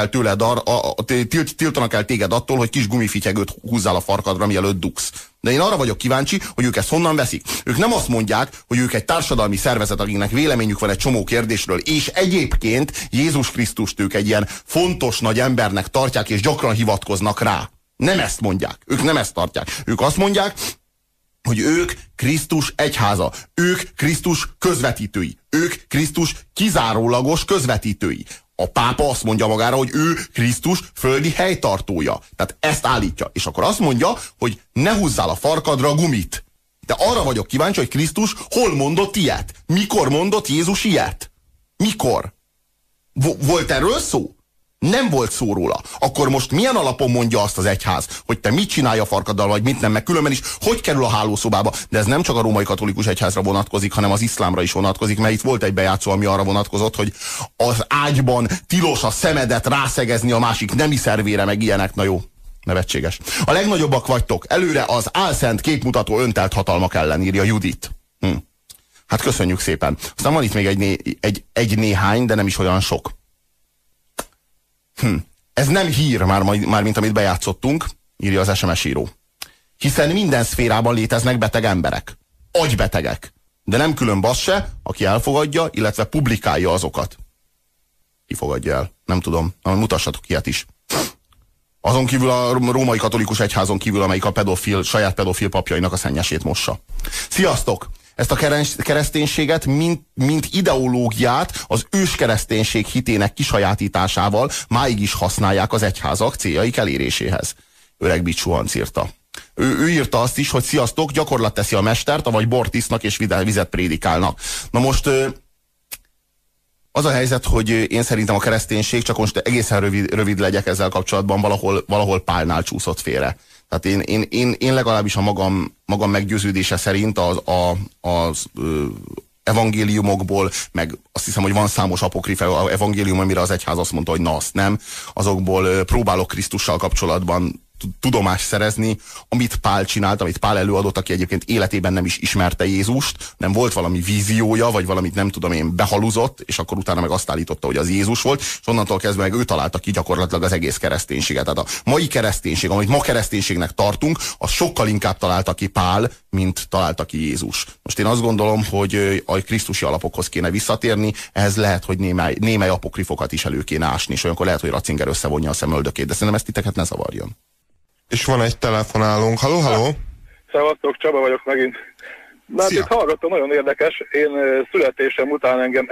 el téged attól, hogy kis gumifityegőt húzzál a farkadra, mielőtt dugsz. De én arra vagyok kíváncsi, hogy ők ezt honnan veszik. Ők nem azt mondják, hogy ők egy társadalmi szervezet, akiknek véleményük van egy csomó kérdésről, és egyébként Jézus Krisztust ők egy ilyen fontos nagy embernek tartják, és gyakran hivatkoznak rá. Nem ezt mondják. Ők nem ezt tartják. Ők azt mondják, hogy ők Krisztus egyháza. Ők Krisztus közvetítői. Ők Krisztus kizárólagos közvetítői. A pápa azt mondja magára, hogy ő Krisztus földi helytartója. Tehát ezt állítja. És akkor azt mondja, hogy ne húzzál a farkadra a gumit. De arra vagyok kíváncsi, hogy Krisztus hol mondott ilyet? Mikor mondott Jézus ilyet? Mikor? Volt erről szó? Nem volt szó róla. Akkor most milyen alapon mondja azt az egyház, hogy te mit csinálj a farkaddal, vagy mit nem, meg különben is hogy kerül a hálószobába? De ez nem csak a római katolikus egyházra vonatkozik, hanem az iszlámra is vonatkozik, mert itt volt egy bejátszó, ami arra vonatkozott, hogy az ágyban tilos a szemedet rászegezni a másik nemi szervére, meg ilyenek. Na jó, nevetséges. A legnagyobbak vagytok. Előre az álszent képmutató öntelt hatalmak ellen, írja Judit. Hát köszönjük szépen. Aztán van itt még egy néhány, de nem is olyan sok. Ez nem hír már mint amit bejátszottunk, írja az SMS író. Hiszen minden szférában léteznek beteg emberek. Agybetegek. De nem különb az se, aki elfogadja, illetve publikálja azokat. Ki fogadja el? Nem tudom. Mutassatok ilyet is. Azon kívül a római katolikus egyházon kívül, amelyik a saját pedofil papjainak a szennyesét mossa. Sziasztok! Ezt a kereszténységet, mint ideológiát az őskereszténység hitének kisajátításával máig is használják az egyházak céljaik eléréséhez. Öreg Bicsuhanc írta. Ő írta azt is, hogy sziasztok, gyakorlat teszi a mestert, avagy bort isznak és vizet prédikálnak. Na most az a helyzet, hogy én szerintem a kereszténység, csak most egészen rövid legyek ezzel kapcsolatban, valahol Pálnál csúszott félre. Tehát én legalábbis a magam meggyőződése szerint az evangéliumokból, meg azt hiszem, hogy van számos apokrifa evangélium, amire az egyház azt mondta, hogy na azt nem, azokból próbálok Krisztussal kapcsolatban tudomást szerezni, amit Pál csinált, amit Pál előadott, aki egyébként életében nem is ismerte Jézust, nem volt valami víziója, vagy valamit nem tudom én behaluzott, és akkor utána meg azt állította, hogy az Jézus volt, és onnantól kezdve meg ő találta ki gyakorlatilag az egész kereszténységet. Tehát a mai kereszténység, amit ma kereszténységnek tartunk, az sokkal inkább találta ki Pál, mint találta ki Jézus. Most én azt gondolom, hogy a krisztusi alapokhoz kéne visszatérni, ehhez lehet, hogy némely apokrifokat is elő kéne ásni, és olyankor lehet, hogy Ratzinger összevonja a szemöldökét, de szerintem ezt titeket ne zavarjon. És van egy telefonálónk. Halló? Szevasztok, Csaba vagyok megint. Hát itt hallgatom, nagyon érdekes. Én születésem után engem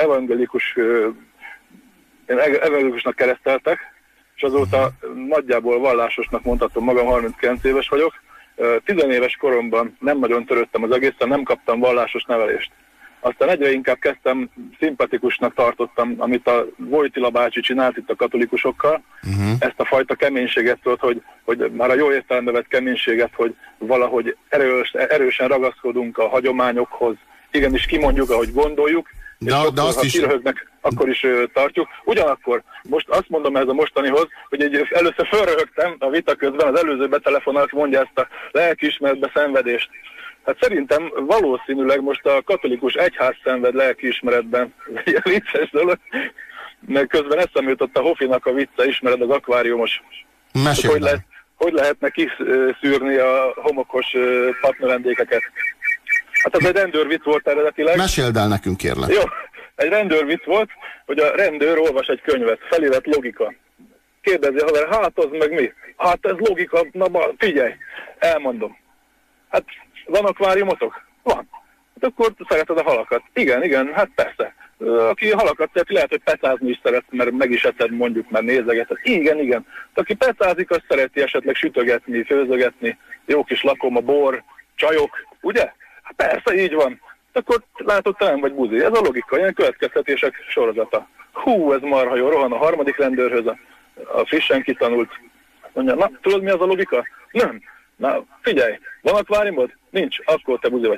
evangélikusnak kereszteltek, és azóta nagyjából vallásosnak mondhatom magam, 39 éves vagyok. 10 éves koromban nem nagyon törődtem az egészen, nem kaptam vallásos nevelést. Aztán egyre inkább kezdtem, szimpatikusnak tartottam, amit a Wojtyla bácsi csinált itt a katolikusokkal. Ezt a fajta keménységet, hogy már a jó értelembe vett keménységet, hogy valahogy erősen ragaszkodunk a hagyományokhoz, igenis kimondjuk, ahogy gondoljuk. De azt is... akkor is tartjuk. Ugyanakkor most azt mondom ez a mostanihoz, hogy először fölröhögtem a vita közben, az előző betelefonálás mondja ezt a lelkiismeretbe szenvedést. Hát szerintem valószínűleg most a katolikus egyház szenved lelkiismeretben. Ez egy vicces dolog. Mert közben eszembe jutott a Hofinak a vicce, ismered, az akváriumos. Hogy lehetne kiszűrni a homokos partnerendékeket. Hát az egy rendőrvicc volt eredetileg. Meséld el nekünk, kérlek. Jó, egy rendőrvicc volt, hogy a rendőr olvas egy könyvet, felirett logika. Kérdezi a haver, hát az meg mi? Hát ez logika, na figyelj, elmondom. Hát van akváriumotok? Van. Hát akkor szereted a halakat? Igen, hát persze. Aki halakat szereti, lehet, hogy pecázni is szeret, mert meg is eszed, mondjuk, mert nézegeted. Igen. Aki pecázik, azt szereti esetleg sütögetni, főzögetni, jó kis lakoma, bor, csajok, ugye? Hát persze, így van. Akkor látod, te nem vagy buzi. Ez a logika, ilyen következtetések sorozata. Hú, ez marha jó, rohan a harmadik rendőrhöz, a frissen kitanult. Mondja, na, tudod mi az a logika? Nem. Na, figyelj, van akváriumod? Nincs, akkor te buzi vagy.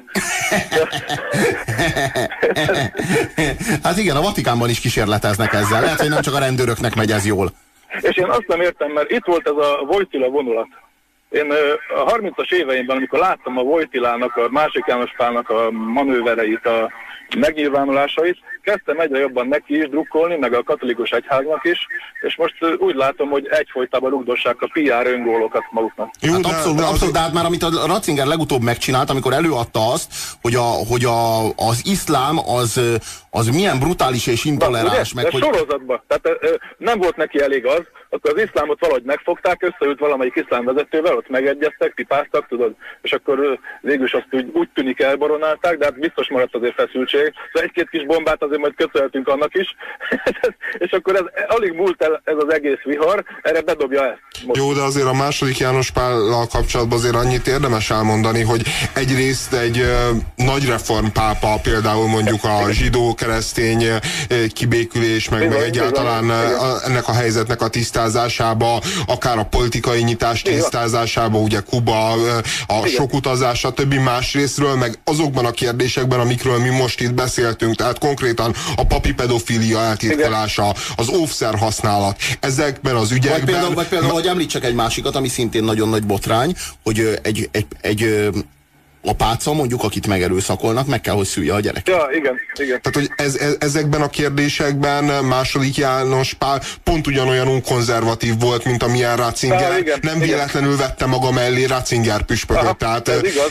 Hát igen, a Vatikánban is kísérleteznek ezzel. Lehet, hogy nem csak a rendőröknek megy ez jól. És én azt nem értem, mert itt volt ez a Wojtyla vonulat. Én a 30-as éveimben, amikor láttam a Wojtylának, a másik János Pálnak a manővereit, a megnyilvánulásait, kezdtem egyre jobban neki is drukkolni, meg a katolikus egyháznak is, és most úgy látom, hogy egyfolytában rugdossák a PR öngólokat maguknak. Jó, hát abszolút, de hát már amit a Ratzinger legutóbb megcsinált, amikor előadta azt, hogy az iszlám az milyen brutális és intoleráns. Meg, hogy... sorozatban. Tehát nem volt neki elég az, akkor az iszlámot valahogy megfogták, összeült valamelyik iszlám vezetővel, ott megegyeztek, pipáztak, tudod, és akkor végül is azt úgy tűnik elboronálták, de hát biztos maradt azért feszültség. Szóval egy-két kis bombát azért majd köszönhetünk annak is, és akkor ez alig múlt el ez az egész vihar, erre bedobja ezt. Most. Jó, de azért a második János Pállal kapcsolatban azért annyit érdemes elmondani, hogy egyrészt egy nagy reformpápa, például mondjuk a zsidó-keresztény kibékülés, meg egyáltalán ennek a helyzetnek a tisztázásába, akár a politikai nyitás tisztázásába, ugye Kuba, a sok utazás, a többi másrésztről, meg azokban a kérdésekben, amikről mi most itt beszéltünk, tehát konkrétan a papi pedofília eltitkolása, az óvszer használat, ezekben az ügyekben... Vagy például, hogy említsek egy másikat, ami szintén nagyon nagy botrány, hogy egy apáca, mondjuk, akit megerőszakolnak, meg kell, hogy szülje a gyereket. Ja, igen. Tehát, hogy ezekben a kérdésekben második János Pál pont ugyanolyan konzervatív volt, mint amilyen Ratzinger. Nem véletlenül vette maga mellé Ratzinger püspököt. Tehát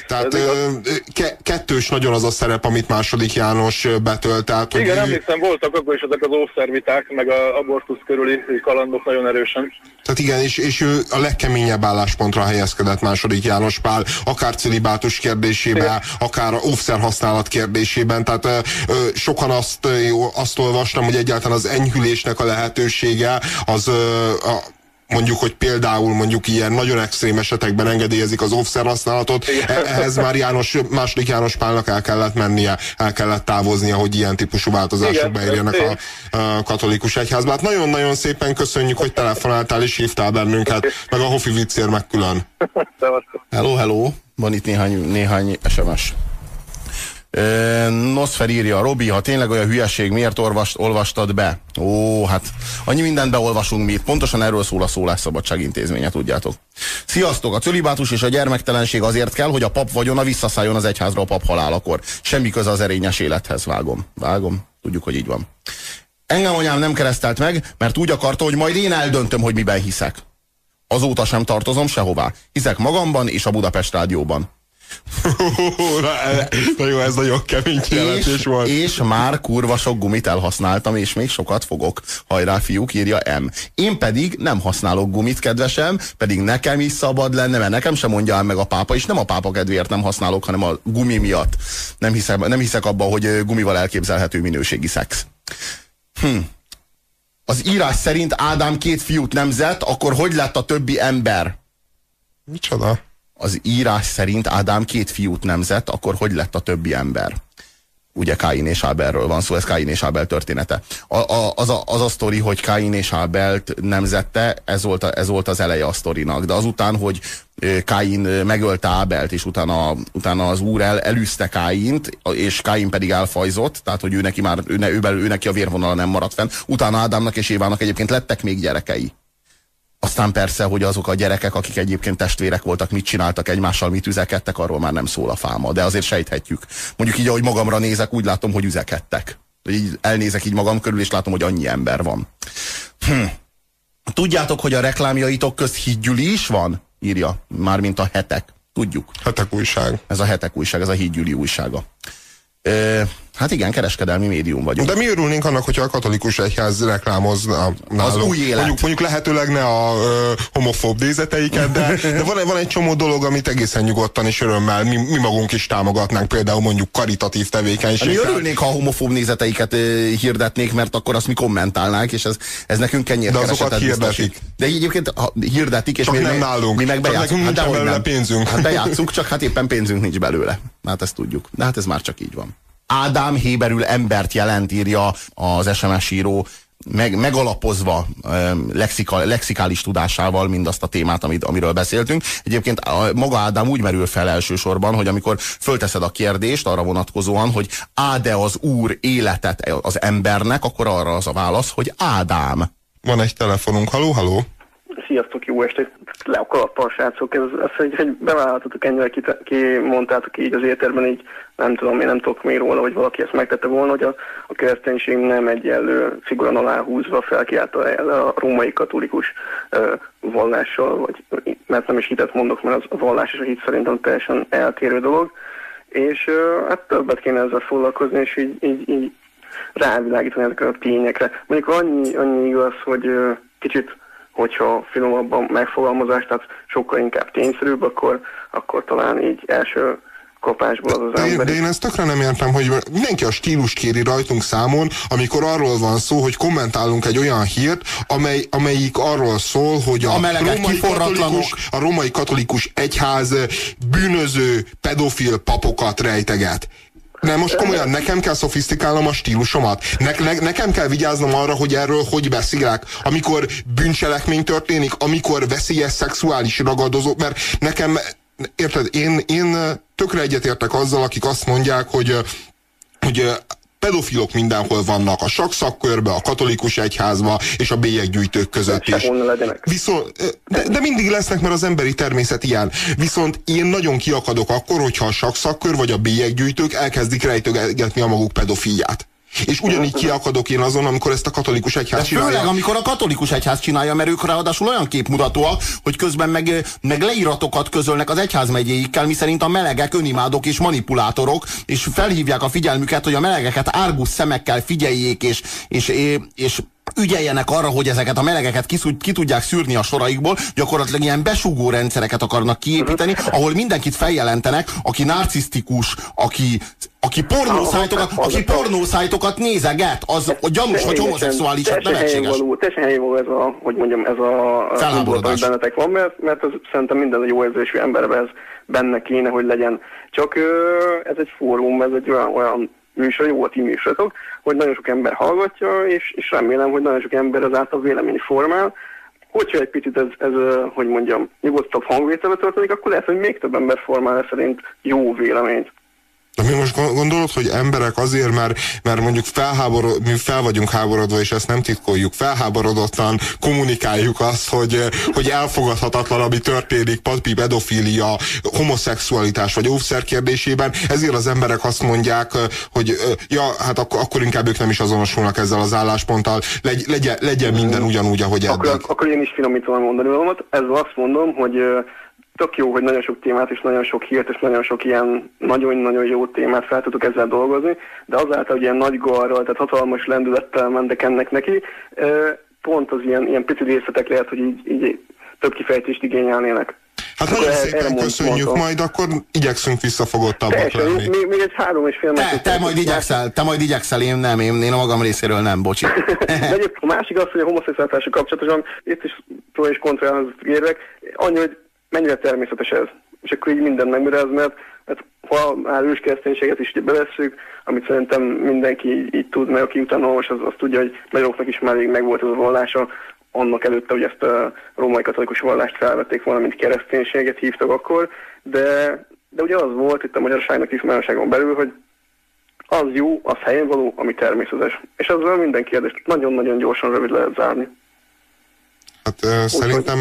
kettős nagyon az a szerep, amit második János betölt. Tehát, igen, emlékszem, voltak akkor is ezek az óvszerviták, meg az abortusz körüli kalandok nagyon erősen. Tehát igen, és ő a legkeményebb álláspontra helyezkedett második János Pál, akár celibátus kérdésében, akár óvszerhasználat kérdésében. Tehát sokan azt olvastam, hogy egyáltalán az enyhülésnek a lehetősége az... mondjuk, hogy például mondjuk ilyen nagyon extrém esetekben engedélyezik az óvszerhasználatot, ehhez már második János Pálnak el kellett mennie, el kellett távoznia, hogy ilyen típusú változások beérjenek a katolikus egyházba. Hát nagyon-nagyon szépen köszönjük, hogy telefonáltál és hívtál bennünket, meg a Hofi viccér meg külön. Hello, van itt néhány SMS. Nosfer írja, Robi, ha tényleg olyan hülyeség, miért olvastad be? Ó, hát annyi mindent beolvasunk mi itt. Pontosan erről szól a Szólásszabadság Intézménye, tudjátok. Sziasztok! A cölibátus és a gyermektelenség azért kell, hogy a pap vagyona visszaszálljon az egyházra a pap halálakor. Semmi köze az erényes élethez. Vágom. Tudjuk, hogy így van. Engem anyám nem keresztelt meg, mert úgy akarta, hogy majd én eldöntöm, hogy miben hiszek. Azóta sem tartozom sehová. Hiszek magamban és a Budapest Rádióban. Na jó, ez nagyon kemény kijelentés volt. És már kurva sok gumit elhasználtam, és még sokat fogok. Hajrá, fiúk, írja M. Én pedig nem használok gumit, kedvesem, pedig nekem is szabad lenne, mert nekem sem mondja el meg a pápa, és nem a pápa kedvéért nem használok, hanem a gumi miatt. Nem hiszek abban, hogy gumival elképzelhető minőségi szex. Az írás szerint Ádám 2 fiút nemzett, akkor hogy lett a többi ember? Micsoda? Az írás szerint Ádám 2 fiút nemzett, akkor hogy lett a többi ember? Ugye Káin és Ábelről van szó, ez Káin és Ábel története. Az a sztori, hogy Káin és Ábelt nemzette, ez volt az eleje a sztorinak. De azután, hogy Káin megölte Ábelt, és utána az Úr elűzte Káint, és Káin pedig elfajzott, tehát hogy ő neki a vérvonala nem maradt fenn. Utána Ádámnak és Évának egyébként lettek még gyerekei. Aztán persze, hogy azok a gyerekek, akik egyébként testvérek voltak, mit csináltak egymással, mit üzekedtek, arról már nem szól a fáma. De azért sejthetjük. Mondjuk így, ahogy magamra nézek, úgy látom, hogy üzekedtek. Így elnézek így magam körül, és látom, hogy annyi ember van. Tudjátok, hogy a reklámjaitok közt Hídgyüli is van? Írja. Mármint a Hetek. Tudjuk. Hetek újság. Ez a Hetek újság, ez a Hídgyüli újsága. Hát igen, kereskedelmi médium vagyunk. De mi örülnénk annak, hogyha a katolikus egyház reklámozna nálunk. Az új élet. Mondjuk lehetőleg ne a homofób nézeteiket, de van egy csomó dolog, amit egészen nyugodtan és örömmel mi magunk is támogatnánk, például mondjuk karitatív tevékenységet. Mi örülnénk, ha a homofób nézeteiket hirdetnék, mert akkor azt mi kommentálnánk, és ez nekünk kenyérkeresetet biztosít. De egyébként hirdetik, és csak nem nálunk. Mi meg bejátszunk. Nekünk nincs belőle pénzünk. Hát bejátszunk, csak hát éppen pénzünk nincs belőle. Hát ezt tudjuk. De hát ez már csak így van. Ádám héberül embert jelent, írja az SMS író, megalapozva lexikális tudásával mindazt a témát, amiről beszéltünk. Egyébként maga Ádám úgy merül fel elsősorban, hogy amikor fölteszed a kérdést arra vonatkozóan, hogy áld-e az Úr életet az embernek, akkor arra az a válasz, hogy Ádám. Van egy telefonunk. Halló? Sziasztok, jó estét! Le a kalappal, srácok. Hogy bevállaltatok ennyire, kimondtátok így az éterben, így nem tudom, én nem tudok még róla, hogy valaki ezt megtette volna, hogy a kereszténység nem egyenlő figuran aláhúzva felkiáltva a római katolikus vallással, vagy, mert nem is hitet mondok, mert a vallás és a hit szerintem teljesen eltérő dolog, és hát többet kéne ezzel foglalkozni, és így rávilágítani ezekre a tényekre. Mondjuk annyi igaz, hogy kicsit, hogyha finomabb a megfogalmazás, tehát sokkal inkább tényszerűbb, akkor talán így első kapásból az ember. De én ezt tökre nem értem, hogy mindenki a stílust kéri rajtunk számon, amikor arról van szó, hogy kommentálunk egy olyan hírt, amelyik arról szól, hogy a római katolikus egyház bűnöző pedofil papokat rejteget. Nem, most komolyan, nekem kell szofisztikálnom a stílusomat. Nekem kell vigyáznom arra, hogy erről hogy beszélek. Amikor bűncselekmény történik, amikor veszélyes szexuális ragadozó, mert nekem, érted, én tökre egyetértek azzal, akik azt mondják, hogy pedofilok mindenhol vannak, a sakszakkörbe, a katolikus egyházba és a bélyeggyűjtők között is. De mindig lesznek, mert az emberi természet ilyen. Viszont én nagyon kiakadok akkor, hogyha a sakszakkör vagy a bélyeggyűjtők elkezdik rejtögetni a maguk pedofilját. És ugyanígy kiakadok én azon, amikor ezt a katolikus egyház csinálja. Főleg, amikor a katolikus egyház csinálja, mert ők ráadásul olyan képmutatóak, hogy közben meg leíratokat közölnek az egyházmegyéikkel, miszerint a melegek önimádók és manipulátorok, és felhívják a figyelmüket, hogy a melegeket árgus szemekkel figyeljék, és ügyeljenek arra, hogy ezeket a melegeket ki tudják szűrni a soraikból, gyakorlatilag ilyen besúgó rendszereket akarnak kiépíteni, ahol mindenkit feljelentenek, aki narcisztikus, aki pornószájtokat nézeget, az gyanús, hogy homoszexuális, nevetséges. Teljesen helyén való ez a felháborodás bennetek van, mert ez szerintem minden jó érzésű emberben ez benne kéne, hogy legyen. Csak ez egy fórum, ez egy olyan műsor, jó a ti műsorotok, hogy nagyon sok ember hallgatja, és remélem, hogy nagyon sok ember ezáltal vélemény formál. Hogyha egy picit ez hogy mondjam, nyugodtabb hangvételbe történik, akkor lehet, hogy még több ember formál szerint jó véleményt. De mi most gondolod, hogy emberek azért, mert mondjuk mi fel vagyunk háborodva, és ezt nem titkoljuk, felháborodottan kommunikáljuk azt, hogy elfogadhatatlan, ami történik, pedofília, homoszexualitás vagy óvszer kérdésében, ezért az emberek azt mondják, hogy hát akkor inkább ők nem is azonosulnak ezzel az állásponttal, legyen minden ugyanúgy, ahogy eddig. Akkor én is finomítom mondani valamat, ezzel azt mondom, hogy tök jó, hogy nagyon sok témát és nagyon sok hírt és nagyon sok ilyen nagyon-nagyon jó témát fel tudok ezzel dolgozni, de azáltal, hogy ilyen nagy garral, tehát hatalmas lendülettel mentek ennek neki, pont az ilyen pici részletek lehet, hogy így több kifejtést igényelnének. Hát nagyon szépen köszönjük, majd akkor igyekszünk visszafogottabbak lenni. Még egy 3,5 másodperc. Te majd igyekszel, én a magam részéről nem, bocsi. De a másik az, hogy a homoszexualitással kapcsolatosan, itt is pro és kontra érvek, annyi, hogy mennyire természetes ez. és akkor így minden megmaráz, mert ha már őskereszténységet is bevesszük, amit szerintem mindenki így tud, meg aki utána olvas, az tudja, hogy magyaroknak is már meg volt ez a vallása, annak előtte, hogy ezt a római katolikus vallást felvették volna, mint kereszténységet hívtak akkor, de ugye az volt itt a magyarságnak is magyarságon belül, hogy az jó, az helyén való, ami természetes. És ezzel minden kérdést nagyon-nagyon gyorsan rövid lehet zárni. Hát szerintem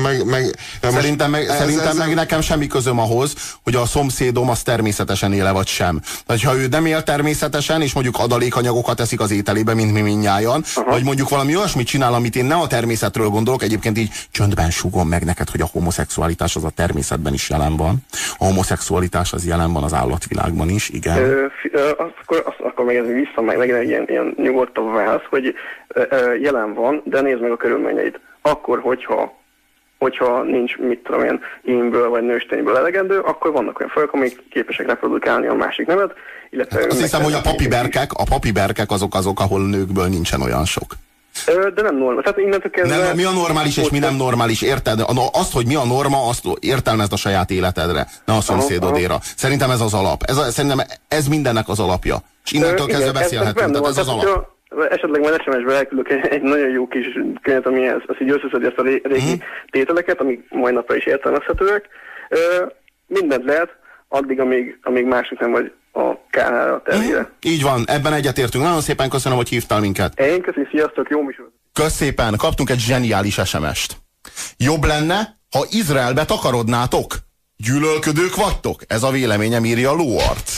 meg nekem semmi közöm ahhoz, hogy a szomszédom az természetesen éle vagy sem. Tehát, ha ő nem él természetesen, és mondjuk adalékanyagokat eszik az ételébe, mint mi mindnyájan, vagy mondjuk valami olyasmit csinál, amit én ne a természetről gondolok, egyébként így csöndben sugom meg neked, hogy a homoszexualitás az a természetben is jelen van. A homoszexualitás az jelen van az állatvilágban is, igen. Akkor meg ez vissza, meg ilyen nyugodtabb válasz, hogy jelen van, de nézd meg a körülményeit. Akkor, hogyha nincs, mit tudom én, énből vagy nőstényből elegendő, akkor vannak olyan fajok, amik képesek reprodukálni a másik nemet, illetve... Azt hiszem, hogy a papi berkek azok, ahol nőkből nincsen olyan sok. De nem normális. Tehát innentől kezdve... Mi a normális és mi nem normális, érted? Azt, hogy mi a norma, azt értelmezd a saját életedre, ne a szomszédodéra. Szerintem ez az alap. Szerintem ez mindennek az alapja. És innentől kezdve beszélhetünk, tehát ez az alap. Esetleg majd SMS-be elküldök egy nagyon jó kis könyvet, ami azt így összeszedi ezt a régi tételeket, amik mai napra is értelmezhetőek. Mindent lehet, addig, amíg mások nem vagy a kárára, a terhére. Így van, ebben egyetértünk. Nagyon szépen köszönöm, hogy hívtál minket. Én köszönöm, sziasztok, jó műsor. Kösz szépen, kaptunk egy zseniális SMS-t. Jobb lenne, ha Izraelbe takarodnátok. Gyűlölködők vagytok? Ez a véleményem, írja a Lóarc.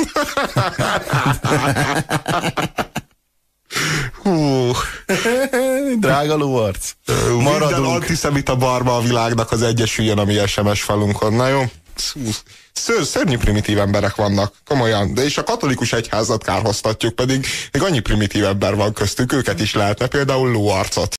Drága Lóarc. Minden antiszemita barma a világnak az egyesüljön a mi SMS falunkon. Na jó? Szörnyű primitív emberek vannak, komolyan. De és a katolikus egyházat kárhoztatjuk, pedig még annyi primitív ember van köztük, őket is lehetne, például Lóarcot.